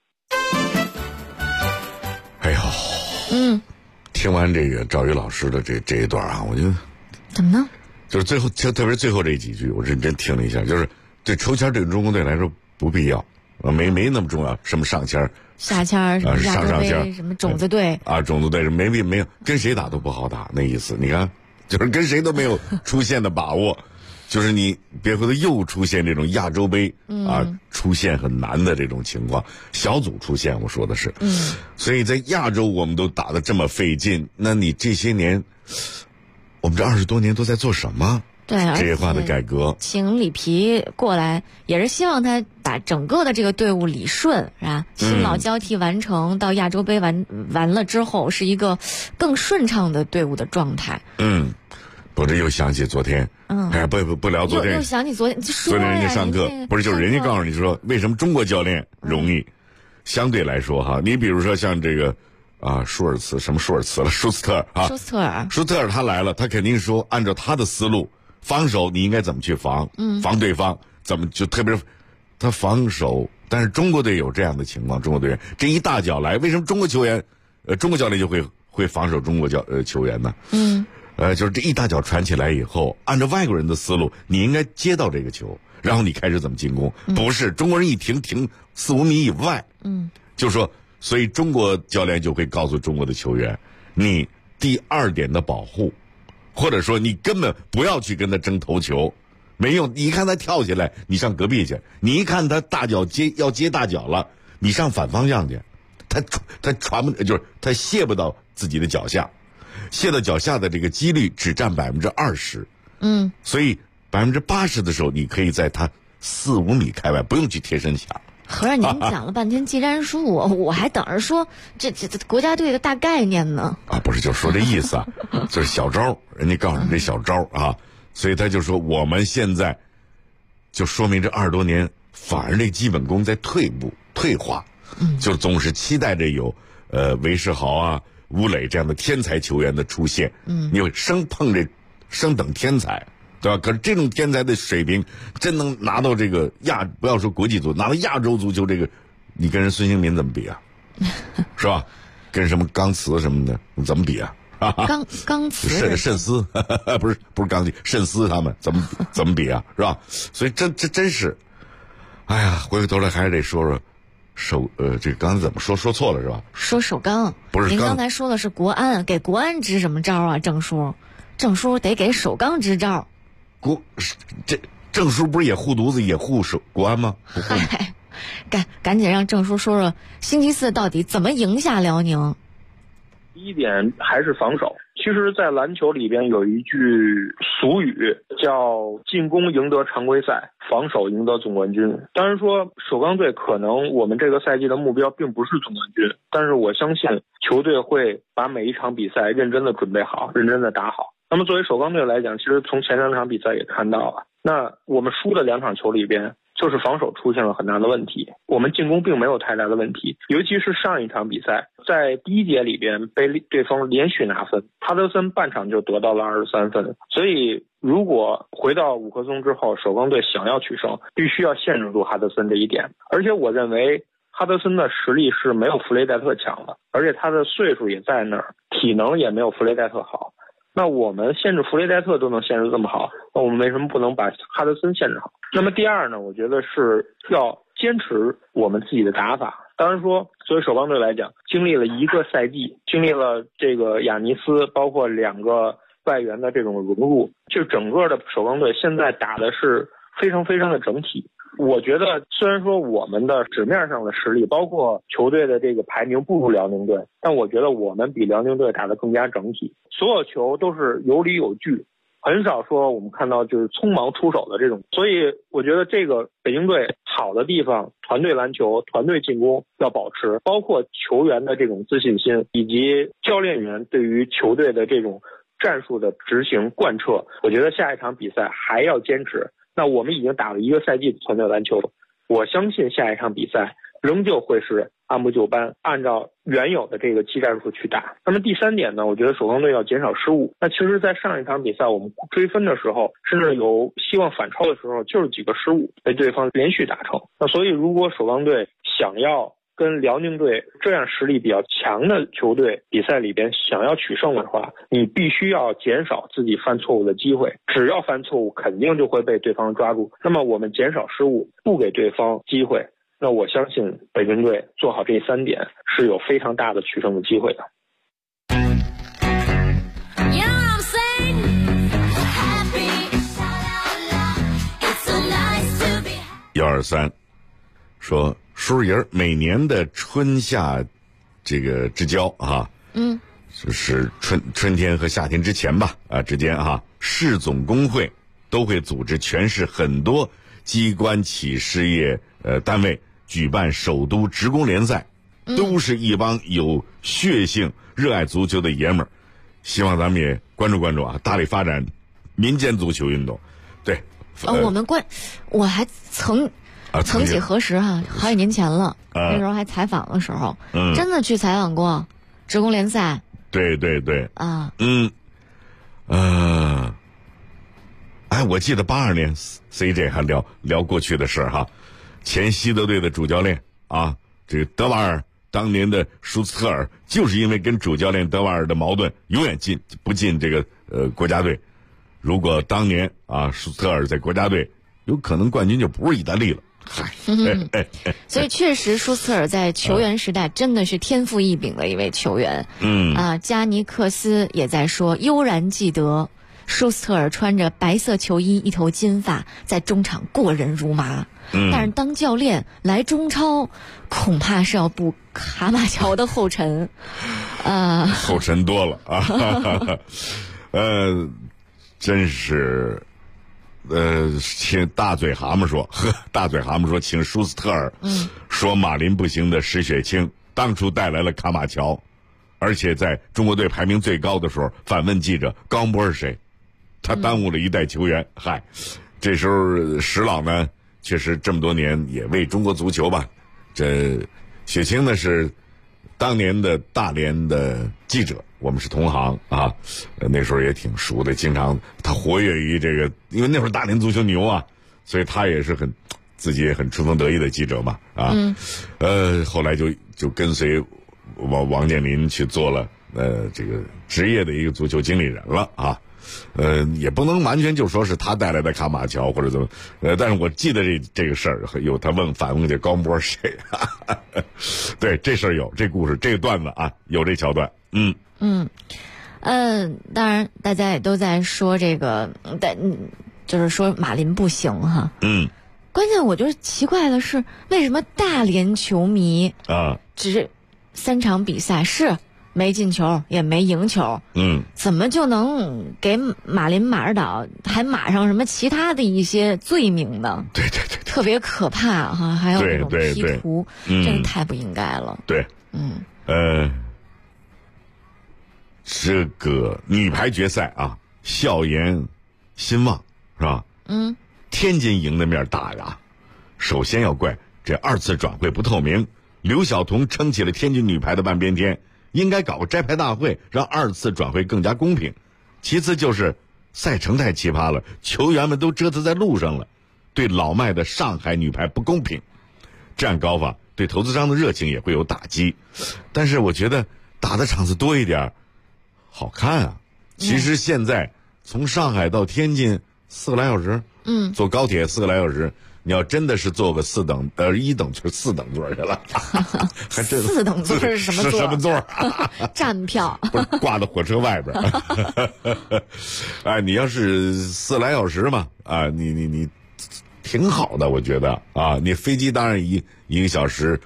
哎呦，听完这个赵宇老师的这一段啊，我觉得怎么呢？ 就是最后特别最后这几句我认真听了一下，就是这抽签对中国队来说不必要，没那么重要，什么上签下签什么亚洲杯什么种子队种子队没有跟谁打都不好打，那意思你看就是跟谁都没有出现的把握。就是你别回头又出现这种亚洲杯出现很难的这种情况，小组出现我说的是，所以在亚洲我们都打得这么费劲，那你这些年我们这20多年都在做什么？ 对， 职业化的改革， 请里皮过来也是希望他把整个的这个队伍理顺，是吧？新老交替完成，到亚洲杯完了之后是一个更顺畅的队伍的状态。 不是又想起昨天，不聊昨天， 又想起昨天人家上课不是就是人家告诉你说为什么中国教练容易，相对来说哈，你比如说像这个舒斯特尔他来了，他肯定说按照他的思路，防守你应该怎么去防对方，怎么就特别他防守，但是中国队有这样的情况，中国队员这一大脚来，为什么中国教练就会防守中国球员呢？就是这一大脚传起来以后，按照外国人的思路，你应该接到这个球，然后你开始怎么进攻，不是中国人一停4-5米以外，就说，所以中国教练就会告诉中国的球员，你第2点的保护，或者说你根本不要去跟他争头球，没用，你一看他跳起来，你上隔壁去，你一看他要接大脚了，你上反方向去，他传不就是他卸不到自己的脚下。卸到脚下的这个几率只占20%，所以80%的时候，你可以在他4-5米开外，不用去贴身墙。 合着您讲了半天技战术，我还等着说这国家队的大概念呢。 不是，就说这意思就是小招，人家告诉你这小招所以他就说我们现在就说明这20多年反而这基本功在退化，就总是期待着有韦世豪吴磊这样的天才球员的出现，你会生等天才，对吧？可是这种天才的水平，真能拿到这个不要说国际足，拿到亚洲足球这个，你跟人孙兴民怎么比啊？是吧？跟什么钢瓷什么的，你怎么比啊？ 钢瓷慎思不是钢铁，慎思他们怎么比啊？是吧？所以这真是，哎呀，回头来还是得说。这个刚才怎么说错了是吧？ 说首钢不是， 您刚才说的是国安，给国安支什么招啊？郑叔得给首钢支招。 这郑叔不是也护犊子也护国安吗？ 嗨，赶紧让郑叔说星期4到底怎么赢下辽宁。 第一点还是防守。其实在篮球里边有一句俗语叫进攻赢得常规赛，防守赢得总冠军。当然说首钢队可能我们这个赛季的目标并不是总冠军，但是我相信球队会把每一场比赛认真的准备好，认真的打好。那么作为首钢队来讲，其实从前2场比赛也看到了，那我们输的2场球里边就是防守出现了很大的问题，我们进攻并没有太大的问题，尤其是上一场比赛，在第1节里边被对方连续拿分，哈德森半场就得到了23分，所以如果回到5棵松之后，首钢队想要取胜，必须要限制住哈德森这一点。而且我认为哈德森的实力是没有弗雷戴特强的，而且他的岁数也在那儿，体能也没有弗雷戴特好。那我们限制弗雷戴特都能限制这么好，那我们为什么不能把哈德森限制好？那么第二呢，我觉得是要坚持我们自己的打法。当然说，作为首钢队来讲，经历了一个赛季，经历了这个亚尼斯，包括2个外援的这种融入，就整个的首钢队现在打的是非常非常的整体。我觉得虽然说我们的纸面上的实力，包括球队的这个排名不如辽宁队，但我觉得我们比辽宁队打得更加整体，所有球都是有理有据，很少说我们看到就是匆忙出手的这种。所以我觉得这个北京队好的地方，团队篮球、团队进攻要保持，包括球员的这种自信心，以及教练员对于球队的这种战术的执行贯彻，我觉得下一场比赛还要坚持。那我们已经打了1个赛季的团队篮球，我相信下一场比赛仍旧会是按部就班，按照原有的这个技战术去打。那么第3点呢，我觉得首钢队要减少失误。那其实在上一场比赛我们追分的时候，甚至有希望反超的时候，就是几个失误被对方连续打成。那所以如果首钢队想要跟辽宁队这样实力比较强的球队比赛里边想要取胜的话，你必须要减少自己犯错误的机会，只要犯错误肯定就会被对方抓住。那么我们减少失误，不给对方机会，那我相信北京队做好这3点是有非常大的取胜的机会的。 123说，叔叔爷每年的春夏这个之交啊，就是春天和夏天之前吧之间市总工会都会组织全市很多机关企事业单位举办首都职工联赛，都是一帮有血性、热爱足球的爷们儿。希望咱们也关注关注大力发展民间足球运动。对， 我还曾几何时好几年前了，那时候还采访的时候，真的去采访过职工联赛。 对对对我记得82年 CJ 还聊过去的事儿前西德队的主教练这个德瓦尔当年的舒斯特尔，就是因为跟主教练德瓦尔的矛盾，永远不进这个国家队。如果当年舒斯特尔在国家队，有可能冠军就不是意大利了。 所以确实舒斯特尔在球员时代真的是天赋异禀的一位球员。加尼克斯也在说，悠然记得舒斯特尔穿着白色球衣，一头金发，在中场过人如麻。但是当教练来中超，恐怕是要步卡马乔的后尘。 后尘多了真是。请大嘴蛤蟆说，请舒斯特尔说马林不行的石雪清当初带来了卡马乔，而且在中国队排名最高的时候反问记者高洪波是谁，他耽误了一代球员。这时候石老呢确实这么多年也为中国足球吧，这雪清呢是当年的大连的记者，我们是同行那时候也挺熟的，经常他活跃于这个，因为那会儿大连足球牛所以他也是自己也很春风得意的记者嘛后来就跟随王健林去做了这个职业的一个足球经理人了也不能完全就说是他带来的卡马乔或者怎么但是我记得这个事儿有他反问这高波谁对，这事儿有这故事这个段子有这桥段。 当然大家也都在说这个就是说马林不行关键我觉得奇怪的是，为什么大连球迷只3场比赛是没进球也没赢球，怎么就能给马林马尔岛还码上什么其他的一些罪名呢？ 对， 特别可怕还有那种 P 图，真是太不应该了。 对，这个女排决赛校园兴旺是吧？天津赢的面大呀，首先要怪这2次转会不透明，刘晓彤撑起了天津女排的半边天。应该搞个摘牌大会，让2次转会更加公平。其次就是赛程太奇葩了，球员们都折腾在路上了，对老迈的上海女排不公平。这样搞法对投资商的热情也会有打击。但是我觉得打的场次多一点好看其实现在从上海到天津4个来小时，坐高铁4个来小时， 你要真的是坐个1等就是4等座去了，还真 4等座是什么座？ 是什么座？ 站票不是挂在火车外边。哎，你要是4来小时嘛，啊，你挺好的，我觉得啊，你飞机当然1个小时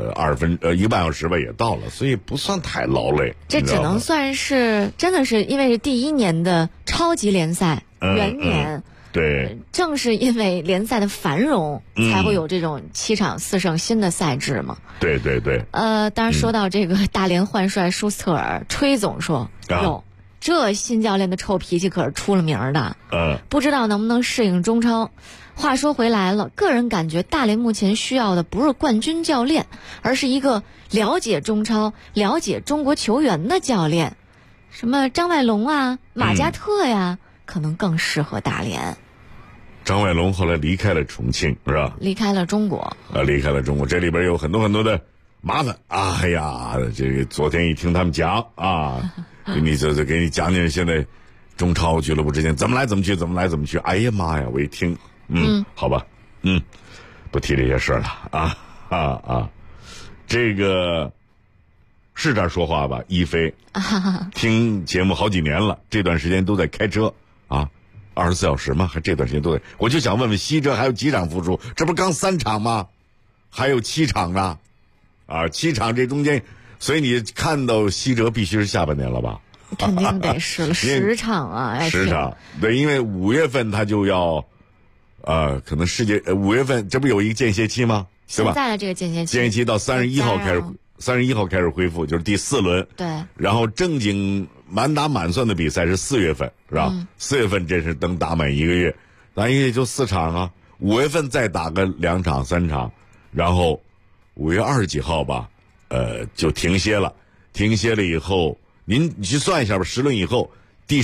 1个半小时吧也到了，所以不算太劳累。 这只能算是真的是因为是第1年的超级联赛元年。 对， 正是因为联赛的繁荣，才会有这种7场4胜新的赛制嘛。 对对对。 当然说到这个大连换帅舒斯特尔，崔总说，哟，这新教练的臭脾气可是出了名的。不知道能不能适应中超。话说回来了，个人感觉大连目前需要的不是冠军教练，而是一个了解中超、了解中国球员的教练。什么张外龙啊、马加特呀，可能更适合大连。 张外龙后来离开了重庆，是吧？ 离开了中国。 离开了中国，这里边有很多的麻烦。哎呀，这个昨天一听他们讲啊，你这给你讲讲现在中超俱乐部之间怎么来怎么去，怎么来怎么去。哎呀妈呀，我一听，好吧，不提这些事了啊。这个是这儿说话吧，一飞听节目好几年了，这段时间都在开车啊。24小时吗？还这段时间都在，我就想问问西哲还有几场复出？这不刚3场吗？还有7场呢，啊，7场这中间，所以你看到西哲必须是下半年了吧？ 肯定得是了，10场啊 ，10场，对，因为5月份他就要，可能世界5月份这不有一个间歇期吗？对吧？ 现在的这个间歇期到31号开始恢复，就是第4轮。 对， 然后正经满打满算的比赛是4月份，是吧？4月份这是等打满1个月，咱也就4场啊。5月份再打个2场3场，然后5月20几号吧，就停歇了。停歇了以后，你去算一下吧，10轮以后，第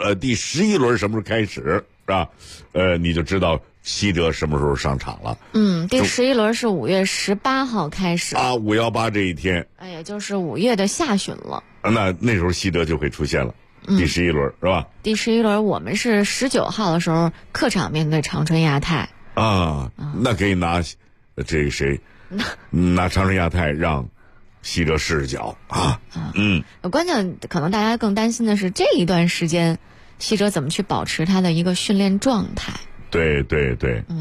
11轮什么时候开始，是吧？你就知道西哲什么时候上场了。 第11轮是5月18号开始啊，518这一天， 也就是5月的下旬了。 那时候西哲就会出现了，第11轮是吧？ 第11轮我们是19号的时候客场面对长春亚泰啊，那可以拿这个谁拿长春亚泰让西哲试试脚啊。 关键可能大家更担心的是这一段时间西哲怎么去保持他的一个训练状态。 对，对，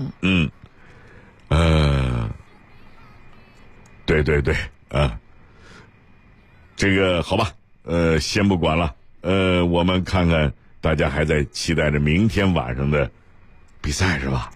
这个好吧，先不管了，我们看看大家还在期待着明天晚上的比赛是吧？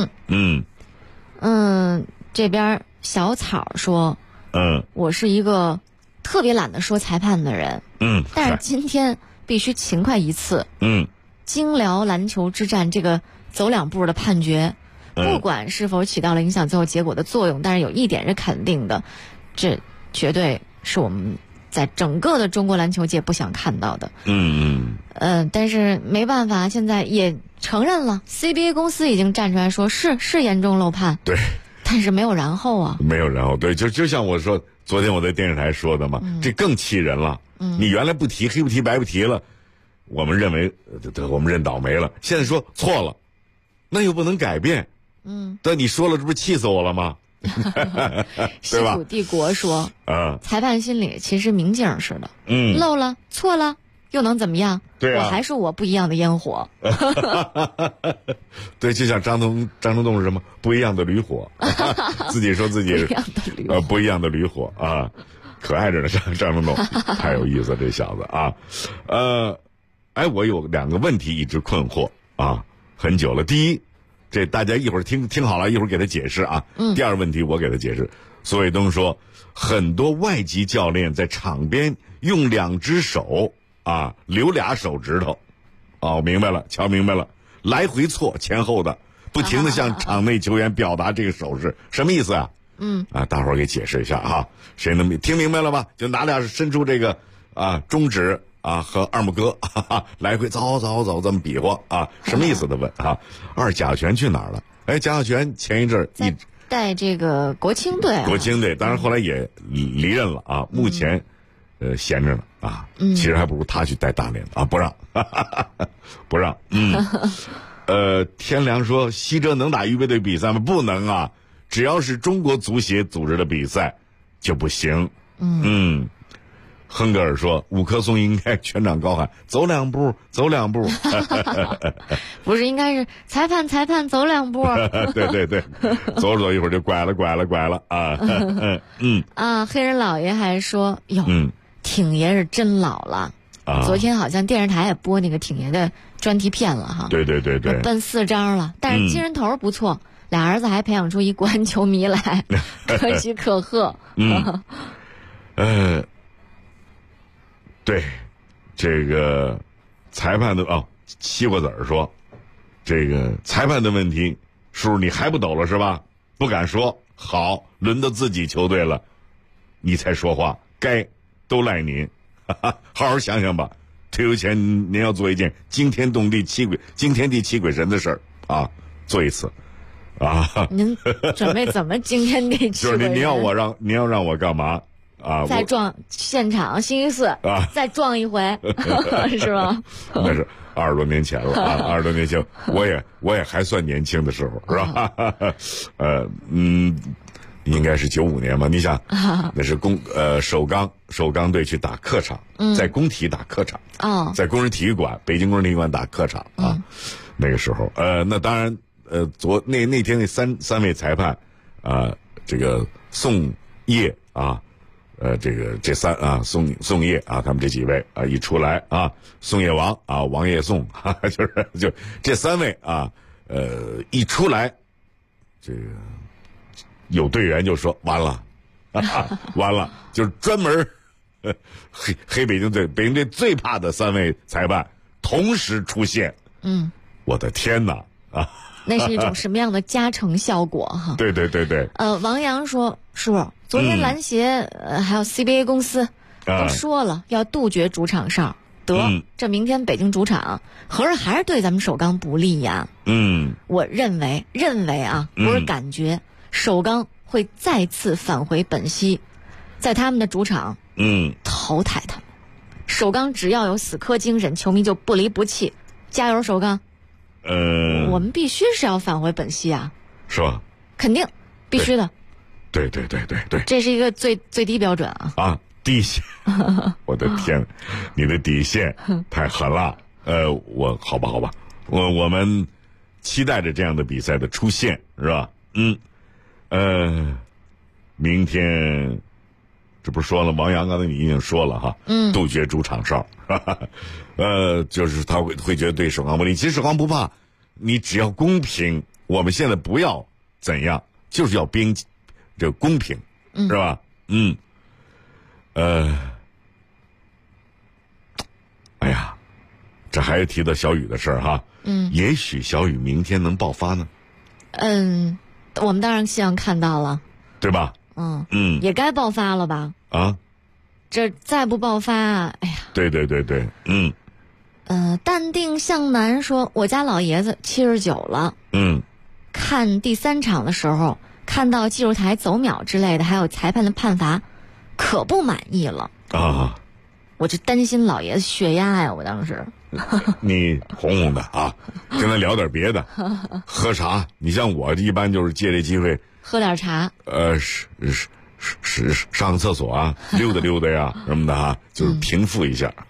这边小草说，我是一个特别懒得说裁判的人，但是今天必须勤快一次，京辽篮球之战这个走2步的判决，不管是否起到了影响最后结果的作用，但是有一点是肯定的，这绝对是我们在整个的中国篮球界不想看到的。但是没办法，现在也承认了 CBA 公司已经站出来说是严重漏判， 对， 但是没有然后啊， 没有然后，对，就像我说昨天我在电视台说的嘛，这更气人了。你原来不提，黑不提白不提了，我们认为我们认倒霉了，现在说错了，那又不能改变。但你说了，这不是气死我了吗？ 西土帝国说，裁判心里其实明镜似的，漏了错了又能怎么样？ 对啊， 我还是我不一样的烟火。 对，就像张成栋是什么不一样的驴火，自己说自己不一样的驴火啊，可爱着呢，张成栋太有意思这小子啊。我有2个问题一直困惑啊，很久了。第一，这大家一会儿听好了，一会儿给他解释啊。第二个问题我给他解释。苏卫东说，很多外籍教练在场边用2只手啊，留俩手指头。我明白了，瞧明白了，来回错前后的，不停的向场内球员表达这个手势，什么意思啊？大伙儿给解释一下啊，谁能听明白了吧？就拿俩伸出这个中指和二拇哥，来回走这么比划啊，什么意思的问啊？贾晓全去哪儿了？贾晓全前一阵带这个国青队， 当然后来也离任了啊，目前闲着呢啊，其实还不如他去带大连啊，不让，不让。 天良说西哲能打预备队比赛吗？不能啊，只要是中国足协组织的比赛就不行。亨格尔说五棵松应该全场高喊走两步走两步不是，应该是裁判走两步对，走着走一会儿就拐了啊。 黑人老爷还说哟，挺爷是真老了啊。昨天好像电视台也播那个挺爷的专题片了哈。 对， 奔4张了，但是金人头不错，俩儿子还培养出一国安球迷来，可喜可贺。 对，这个裁判的西瓜子儿说，这个裁判的问题，叔你还不抖了是吧？不敢说，好，轮到自己球队了，你才说话，该都赖您，好好想想吧。退休前您要做一件惊天地泣鬼神的事儿啊，做一次啊。 您准备怎么惊天地泣鬼神？ 就是您要让我干嘛？啊！ 再撞现场星期四啊，再撞一回，是吧？ 那是20多年前了啊，20多年前，我也还算年轻的时候，是吧？应该是95年吧？你想，那是首钢队去打客场，在工体打客场，在工人体育馆，北京工人体育馆打客场啊。那个时候，那当然，那天那三位裁判啊，这个宋烨啊。宋烨啊，他们这几位啊一出来啊，宋烨王啊，王叶宋，就这3位啊，一出来，这个有队员就说完了，完了，就是专门黑北京队最怕的3位裁判同时出现，我的天哪啊！ 那是一种什么样的加成效果哈？ 对。 王阳说，叔，昨天篮协还有 CBA 公司都说了要杜绝主场哨，这明天北京主场合着还是对咱们首钢不利呀。我认为啊，不是感觉，首钢会再次返回本溪，在他们的主场淘汰他们。首钢只要有死磕精神，球迷就不离不弃，加油首钢！我们必须是要返回本溪啊， 是吧？ 肯定，必须的。 对， 这是一个最低标准啊！ 底线，我的天，你的底线太狠了。好吧，我们期待着这样的比赛的出现，是吧？明天这不是说了，王阳刚才你已经说了哈，杜绝主场哨，就是他会觉得对首钢不利。其实首钢不怕，你只要公平，我们现在不要怎样，就是要这公平，是吧？哎呀，这还是提到小雨的事儿哈。也许小雨明天能爆发呢。 我们当然希望看到了， 对吧？ 也该爆发了吧？ 啊， 这再不爆发，哎呀。 对。 淡定向南说，我家老爷子79了。看第3场的时候，看到技术台走秒之类的，还有裁判的判罚，可不满意了啊！ 我就担心老爷子血压呀，我当时。 你哄哄的啊，跟他聊点别的，喝茶。你像我一般就是借这机会喝点茶。 上个厕所啊，溜达呀什么的啊，就是平复一下。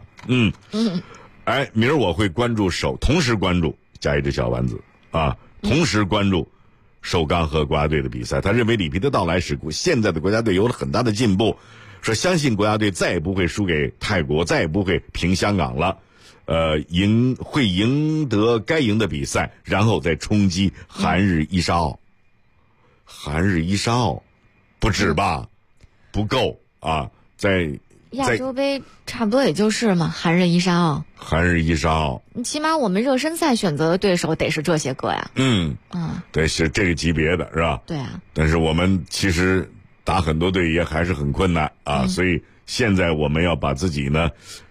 明儿我会同时关注加一只小丸子啊，同时关注首钢和国家队的比赛。他认为里皮的到来使现在的国家队有了很大的进步，说相信国家队再也不会输给泰国，再也不会平香港了，会赢得该赢的比赛，然后再冲击韩日伊沙奥。韩日伊沙奥不止吧，不够啊，在亚洲杯差不多也就是嘛，韩日伊沙奥。起码我们热身赛选择的对手得是这些个呀。 对，是这个级别的，是吧？ 对啊。 但是我们其实打很多队也还是很困难啊，所以现在我们要把自己呢，